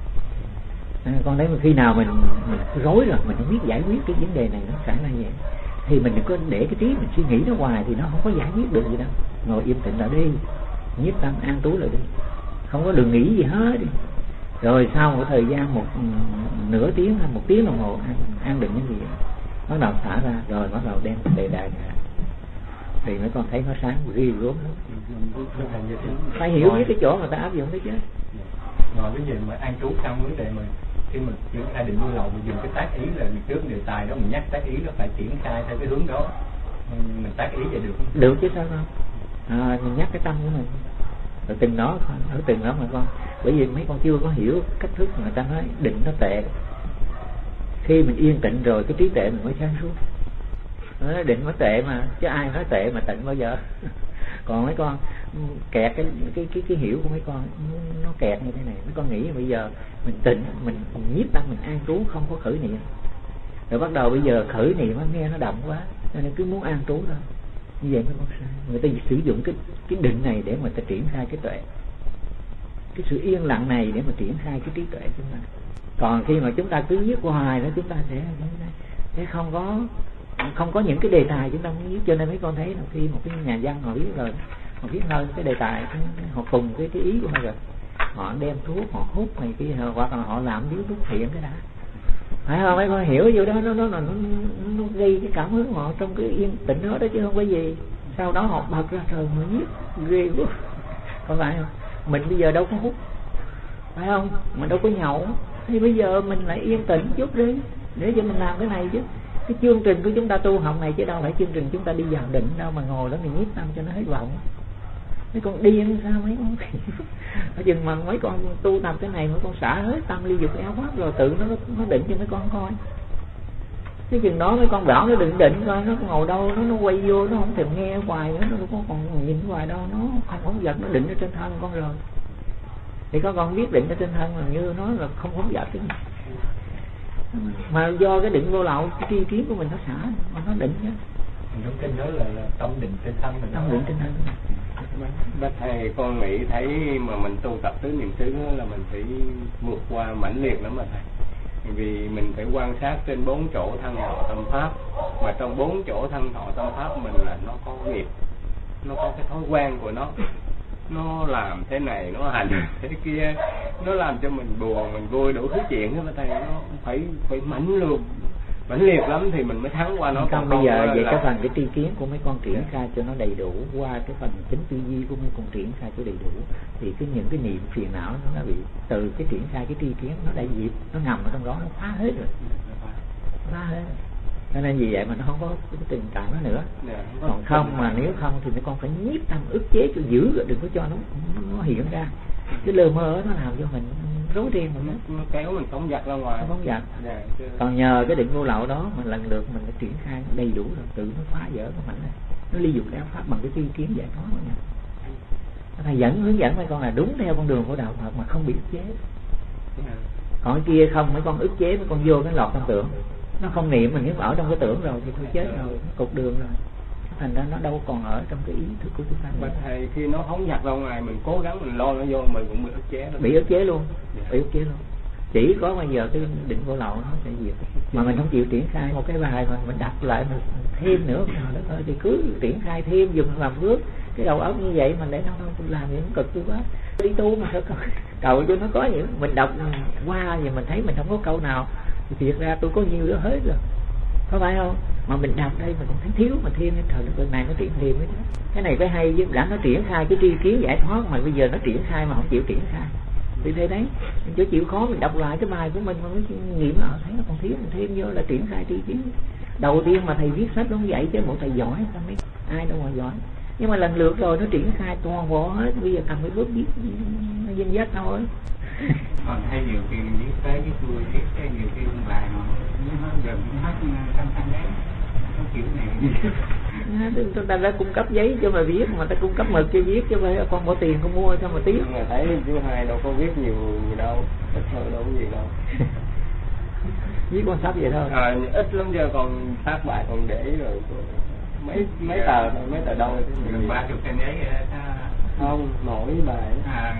Con thấy khi nào mình rối rồi, mình không biết giải quyết cái vấn đề này nó xảy ra vậy, thì mình đừng có để cái trí mình suy nghĩ nó hoài, thì nó không có giải quyết được gì đâu. Ngồi im tĩnh lại đi, nhiếp tâm an trú lại đi, không có đừng nghĩ gì hết đi. Rồi sau một thời gian nửa tiếng hay 1 tiếng đồng hồ an định cái gì bắt đầu xả ra, rồi bắt đầu đem đề tài ra, thì mấy con thấy nó sáng ghi gốm lắm. Phải hiểu biết cái chỗ mà ta áp dụng đấy chứ. Rồi cái gì mà an trú trong vấn đề mà khi mình triển khai định vô lậu, mình dùng cái tác ý là mình trước đề tài đó, mình nhắc tác ý nó phải triển khai theo cái hướng đó, mình tác ý vậy được không? Được chứ sao không? Mình nhắc cái tâm của mình rồi từng đó ở từng đó mà con, bởi vì mấy con chưa có hiểu cách thức mà người ta nói định nó tệ. Khi mình yên tĩnh rồi cái trí tuệ mình mới sáng suốt. Nó định nó tệ mà, chứ ai nói tệ mà tịnh bao giờ. Còn mấy con kẹt cái hiểu của mấy con nó kẹt như thế này. Mấy con nghĩ bây giờ mình tịnh, mình nhiếp tâm, mình an trú, không có khởi niệm. Rồi bắt đầu bây giờ khởi niệm nó nghe nó đậm quá, cho nên cứ muốn an trú thôi. Như vậy mấy con sai. Người ta sử dụng cái định này để mà ta triển khai cái tuệ, cái sự yên lặng này để mà triển khai cái trí tuệ chúng ta. Còn khi mà chúng ta cứ viết hoài đó, chúng ta sẽ không có những cái đề tài chúng ta muốn viết. Cho nên mấy con thấy là khi một cái nhà văn họ viết rồi, họ viết hơn cái đề tài, họ cùng cái ý của họ rồi, họ đem thuốc, họ hút này kia, hoặc là họ làm điếu thuốc thiện cái đã, phải không? Mấy con hiểu vô đó, nó gây cái cảm hứng họ trong cái yên tĩnh đó chứ không có gì. Sau đó họ bật ra trời mà viết ghê quá, có phải không? Mình bây giờ đâu có hút, phải không? Mình đâu có nhậu, thì bây giờ mình lại yên tĩnh chút đi để cho mình làm cái này chứ. Cái chương trình của chúng ta tu học này chứ đâu phải chương trình chúng ta đi vào định đâu mà ngồi đó mình nhiếp tâm cho nó hết vọng. Mấy con điên sao mấy con? Ở chừng mà mấy con tu tập cái này mấy con xả hết tâm ly dục áo pháp rồi tự nó định cho mấy con coi. Cái chừng đó mấy con bảo nó định coi nó ngồi đâu, nó quay vô, nó không thèm nghe hoài nữa, nó không còn nhìn hoài đâu, nó không phóng dật, nó định ở trên thân con rồi. Thì có con biết định ở trên thân là như nó là không phóng dật cái gì. Mà do cái định vô lậu, cái tri kiến của mình nó xả, mà nó định chứ. Trong kinh đó là tâm định trên thân mình. Tâm định trên thân. Bác thầy, con nghĩ thấy mà mình tu tập tứ niệm xứ là mình phải vượt qua mãnh liệt lắm mà thầy. Vì mình phải quan sát trên 4 chỗ thân thọ tâm pháp, mà trong 4 chỗ thân thọ tâm pháp mình là nó có nghiệp, nó có cái thói quen của nó làm thế này, nó hành thế kia, nó làm cho mình buồn, mình vui đủ thứ chuyện đó mà thầy. Nó phải mãnh liệt lắm thì mình mới thắng qua nó. Không, bây giờ về cái phần cái tri kiến của mấy con triển khai cho nó đầy đủ, qua cái phần chính tư duy của mấy con triển khai cho đầy đủ, thì những cái niệm phiền não nó bị từ cái triển khai cái tri kiến nó đã diệt, nó nằm ở trong đó, nó phá hết rồi, phá hết. Cho nên vì vậy mà nó không có cái tình trạng đó nữa. Còn không mà nếu không thì mấy con phải nhiếp tâm ức chế cho giữ rồi, đừng có cho nó hiện ra. Cái lơ mơ nó làm cho mình rối ren mà nó kéo mình phóng dật ra ngoài. Phóng dật. Còn nhờ cái định vô lậu đó mình lần lượt mình phải triển khai đầy đủ rồi, tự nó phá vỡ cái mạnh này, nó ly dục áo pháp bằng cái tri kiến giải thoát của nhau. Thầy hướng dẫn mấy con là đúng theo con đường của đạo Phật mà không bị ức chế. Còn cái kia không, mấy con ức chế, mấy con vô cái lọt trong tưởng, nó không niệm mình nếu ở trong cái tưởng rồi thì thôi chết rồi, nó cục đường rồi. Thành ra nó đâu còn ở trong cái ý thức của chúng ta. Mà thầy khi nó phóng dật ra ngoài mình cố gắng mình lo nó vô mình cũng bị ức chế. Bị ức chế luôn, bị ức chế luôn. Chỉ có bây giờ cái định vô lậu nó sẽ diệt. Mà mình không chịu triển khai một cái bài mà mình đặt lại mình thêm nữa thì cứ triển khai thêm dùng làm phước. Cái đầu óc như vậy mà để nó làm những cực quá. Đi tu mà sao cầu cho nó có những mình đọc qua thì mình thấy mình không có câu nào thì thiệt ra tôi có nhiều đó hết rồi, có phải không? Mà mình đọc đây mình còn thấy thiếu mà thêm cái thời lực này nó triển thêm ấy đó. Cái này phải hay chứ, đã nó triển khai cái tri kiến giải thoát mà bây giờ nó triển khai mà không chịu triển khai Thì thế đấy, chỗ chịu khó mình đọc lại cái bài của mình mà mới nghiệm là thấy nó còn thiếu, mình thêm vô là triển khai tri kiến. Đầu tiên mà thầy viết sách nó vậy chứ một thầy giỏi sao mấy ai đâu mà giỏi. Nhưng mà lần lượt rồi nó triển khai toàn bộ hết, bây giờ cần phải bước viết danh sách thôi. Còn thấy nhiều khi viết tới cái xuôi, viết tới nhiều khi con bài mà nó gần hết căng đấy, nó kiểu này. Chúng ta đã cung cấp giấy cho mà viết, mà ta cung cấp mực cho viết, chứ phải con bỏ tiền con mua sao mà tiếc. Nhưng mà thấy chú Hai đâu có viết nhiều gì đâu, ít thôi đâu có gì đâu. Viết con sách vậy thôi. Ít lắm giờ còn phát bài còn để rồi mấy tờ thôi, mấy tờ đâu gần 30 trang giấy không, mỗi bài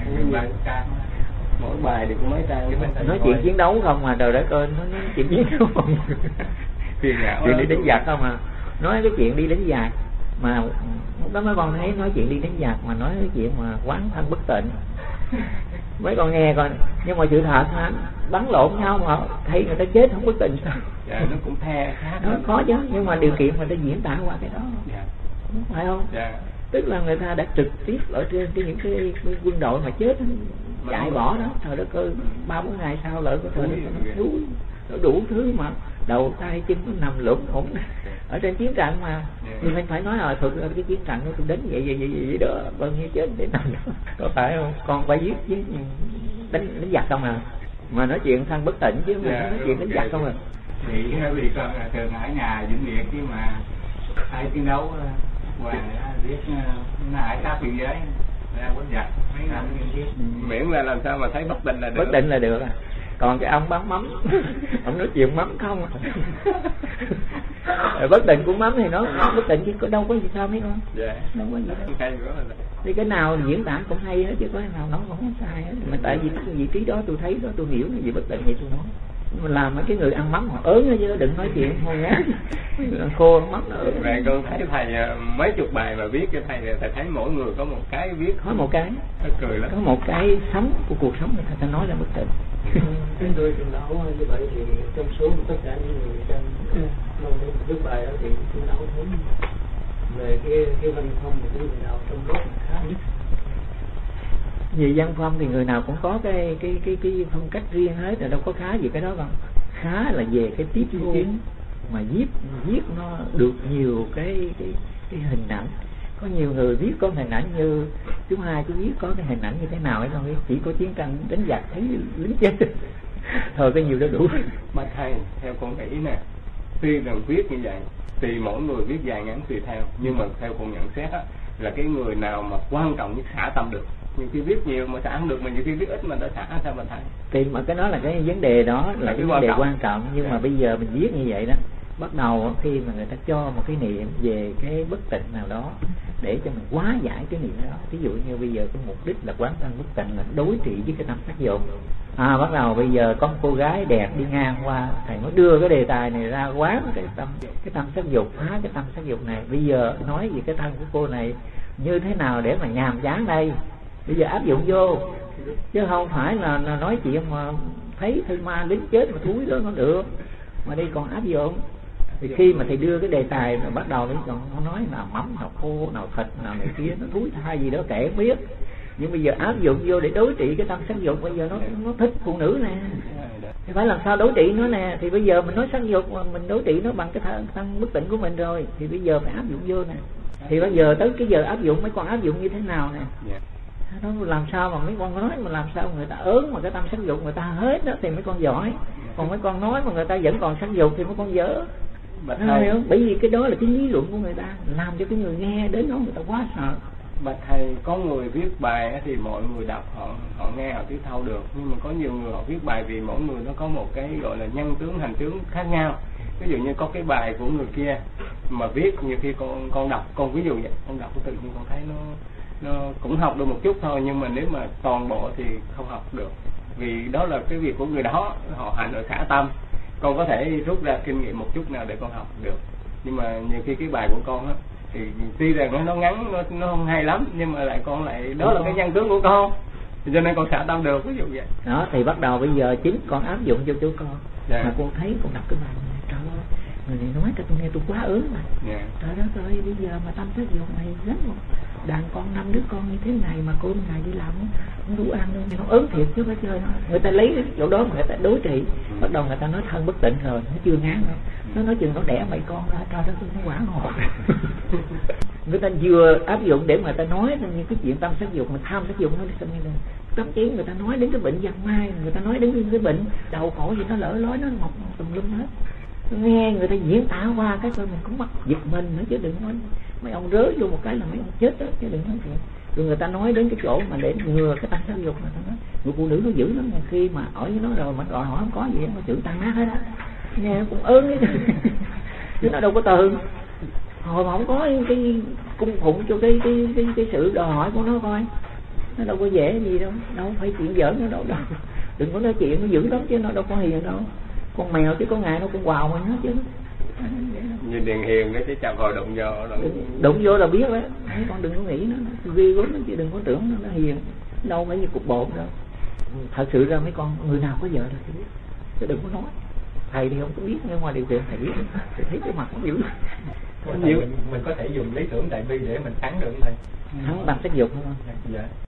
mỗi bài được mấy trang. Nói chuyện chiến đấu không mà trời đất ơi, nói chuyện chiến đấu không. Chuyện đi đánh giặc không mà. Nói cái chuyện đi đánh giặc mà đó mấy con thấy nói chuyện đi đánh giặc mà nói cái chuyện mà quán thân bất tịnh. Mấy con nghe coi, nhưng mà sự thật mà bắn lộn nhau mà thấy người ta chết không bất tịnh sao? Dạ, nó cũng the khác. Nó khó chứ, nhưng mà điều kiện mà ta diễn tả qua cái đó. Dạ. Phải không? Dạ. Tức là người ta đã trực tiếp ở trên những cái quân đội mà chết chạy bỏ đó, thời đó cơ 3-4 ngày sau lợi có thời nó đủ thứ mà đầu tay chân nó nằm lủng ủng ở trên chiến trận mà. Nhưng mình phải nói là thực ra cái chiến trận nó tôi đến vậy đó, bao nhiêu chết để nằm đó, có phải không? Con phải giết với đánh giặc không à, mà nói chuyện thân bất tịnh chứ mà nói chuyện đánh giặc không à. Thì vì con thường ở nhà Vĩnh Biệt chứ mà ai chiến đấu Hoàng viết nó ở sát biên giới ra quýnh giặc mấy năm liên tiếp, miễn là làm sao mà thấy bất tịnh là được. Bất tịnh là được à. Còn cái ông bán mắm ông nói chuyện mắm không à. Bất tịnh của mắm thì nó bất tịnh chứ có đâu có gì sao mấy con. Dạ. Đâu có gì đâu. Hay quá rồi. Thì cái nào diễn tả cũng hay hết chứ có cái nào nó cũng không sai hết. Mà tại vì cái vị trí đó tôi thấy đó, tôi hiểu cái gì bất tịnh vậy tôi nói. Mình làm mấy cái người ăn mắm họ ớn chứ đừng nói chuyện hôi ngán khô mắm nó ớn. Vậy con thấy thầy mấy chục bài mà viết cho thầy thấy mỗi người có một cái viết. Có một cái. Cười lắm. Có một cái sống của cuộc sống người ta nói là bất tịnh. Chúng tôi trường lão như vậy thì trong số tất cả những người trong viết bài đó thì trường lão thấy về cái văn phong của người nào trong đó khá nhất. Vì văn phong thì người nào cũng có cái phong cách riêng hết, rồi đâu có khá gì cái đó không. Khá là về cái tiếp thu mà viết nó được nhiều cái hình ảnh. Có nhiều người viết có hình ảnh như chú Hai chú viết có cái hình ảnh như thế nào ấy không, chỉ có chiến tranh đánh giặc thấy lính chết thôi cái nhiều đó đủ. Mà thầy theo con nghĩ nè, tuy rằng viết như vậy thì mỗi người viết dài ngắn tùy theo, nhưng mà theo con nhận xét á, là cái người nào mà quan trọng nhất xả tâm được. Nhiều khi viết nhiều mà xả không được, mà nhiều khi viết ít mà đã xả sao mà thầy. Thì mà cái đó là cái vấn đề đó là cái vấn đề quan trọng, nhưng mà bây giờ mình viết như vậy đó, bắt đầu khi mà người ta cho một cái niệm về cái bất tịnh nào đó để cho mình hóa giải cái niệm đó. Ví dụ như bây giờ cái mục đích là quán thân bất tịnh là đối trị với cái tâm sắc dục. Bắt đầu bây giờ có một cô gái đẹp đi ngang qua, thầy mới đưa cái đề tài này ra quán cái tâm sắc dục, phá cái tâm sắc dục này. Bây giờ nói về cái thân của cô này như thế nào để mà nhàm chán đây, bây giờ áp dụng vô, chứ không phải là nói chuyện mà thấy thư ma lính chết mà thúi đó nó được, mà đây còn áp dụng. Thì khi mà thầy đưa cái đề tài mà bắt đầu còn không nói nào mắm, nào khô, nào thịt, nào này kia, nó thúi thay gì đó kể biết. Nhưng bây giờ áp dụng vô để đối trị cái tâm sắc dục, bây giờ nó thích phụ nữ nè, thì phải làm sao đối trị nó nè. Thì bây giờ mình nói sắc dục mà mình đối trị nó bằng cái thân bất tịnh của mình rồi, thì bây giờ phải áp dụng vô nè. Thì bây giờ tới cái giờ áp dụng mấy con áp dụng như thế nào nè. Nó làm sao mà mấy con nói mà làm sao người ta ớn mà cái tâm sắc dục người ta hết đó thì mấy con giỏi. Còn mấy con nói mà người ta vẫn còn sắc dục thì mấy con dở. Không? Bởi vì cái đó là cái lý luận của người ta, làm cho cái người nghe đến đó người ta quá sợ. Mà thầy, có người viết bài thì mọi người đọc họ nghe họ tiếp thâu được, nhưng mà có nhiều người họ viết bài vì mỗi người nó có một cái gọi là nhân tướng hành tướng khác nhau. Ví dụ như có cái bài của người kia mà viết, nhiều khi con đọc, con ví dụ vậy, con đọc tự nhiên con thấy nó cũng học được một chút thôi, nhưng mà nếu mà toàn bộ thì không học được, vì đó là cái việc của người đó, họ hành ở xả tâm. Con có thể rút ra kinh nghiệm một chút nào để con học được, nhưng mà nhiều khi cái bài của con á thì tuy rằng nó ngắn, nó không hay lắm, nhưng mà lại con lại đó là cái nhân tướng của con, cho nên con xả tâm được, ví dụ vậy đó. Thì bắt đầu bây giờ chính con áp dụng cho chú con. Mà con thấy con đọc cái bài này, trời ơi, người này nói cho tôi nghe tôi quá ớn mà. Trời đất ơi, bây giờ mà tâm sắc dục này rất đàn con 5 đứa con như thế này mà cô ngày đi làm không đủ ăn đâu, nó ớn thiệt chứ phải chơi. Người ta lấy cái chỗ đó người ta đối trị, bắt đầu người ta nói thân bất tịnh rồi, nó chưa ngán đâu, nó nói chừng nó đẻ mấy con ra cho nó quảng hồn. Người ta vừa áp dụng để mà ta nói những cái chuyện tâm sắc dục, mà tham sắc dục nó đi sinh lên. Thậm chí người ta nói đến cái bệnh giang mai, người ta nói đến cái bệnh đầu cổ gì nó lỡ lối, nó mọc tùm lum hết. Nghe người ta diễn tả qua cái thôi mình cũng mắc giật mình nữa, chứ đừng nói mấy ông rớ vô một cái là mấy ông chết đó, chứ đừng nói chuyện. Rồi người ta nói đến cái chỗ mà để ngừa cái tăng sắc dục, người ta nói người phụ nữ nó dữ lắm, khi mà ở với nó rồi mà đòi hỏi không có gì nó chữ tăng nát hết á, nghe nó cũng ớn ấy chứ nó đâu có từ hồi mà không có cái cung phụng cho cái sự đòi hỏi của nó coi, nó đâu có dễ gì đâu, đâu phải chuyện giỡn nó đâu, đừng có nói chuyện nó dữ lắm chứ nó đâu có hiền đâu. Con mèo chứ có ngày nó cũng quào mình hết chứ. Như Điền Hiền đó chứ chạm vào đụng vô đụng vô là biết đó. Mấy con đừng có nghĩ nó ghê gớm nó, chứ đừng có tưởng nó hiền, đâu phải như cục bột đâu. Thật sự ra mấy con người nào có vợ là thì biết, chứ đừng có nói. Thầy thì không có biết, nhưng ngoài điều kiện thầy biết, thầy thấy cái mặt nó dữ. Mình có thể dùng lý tưởng đại bi để mình thắng được thầy. Thắng bằng sắc dục không? Dạ.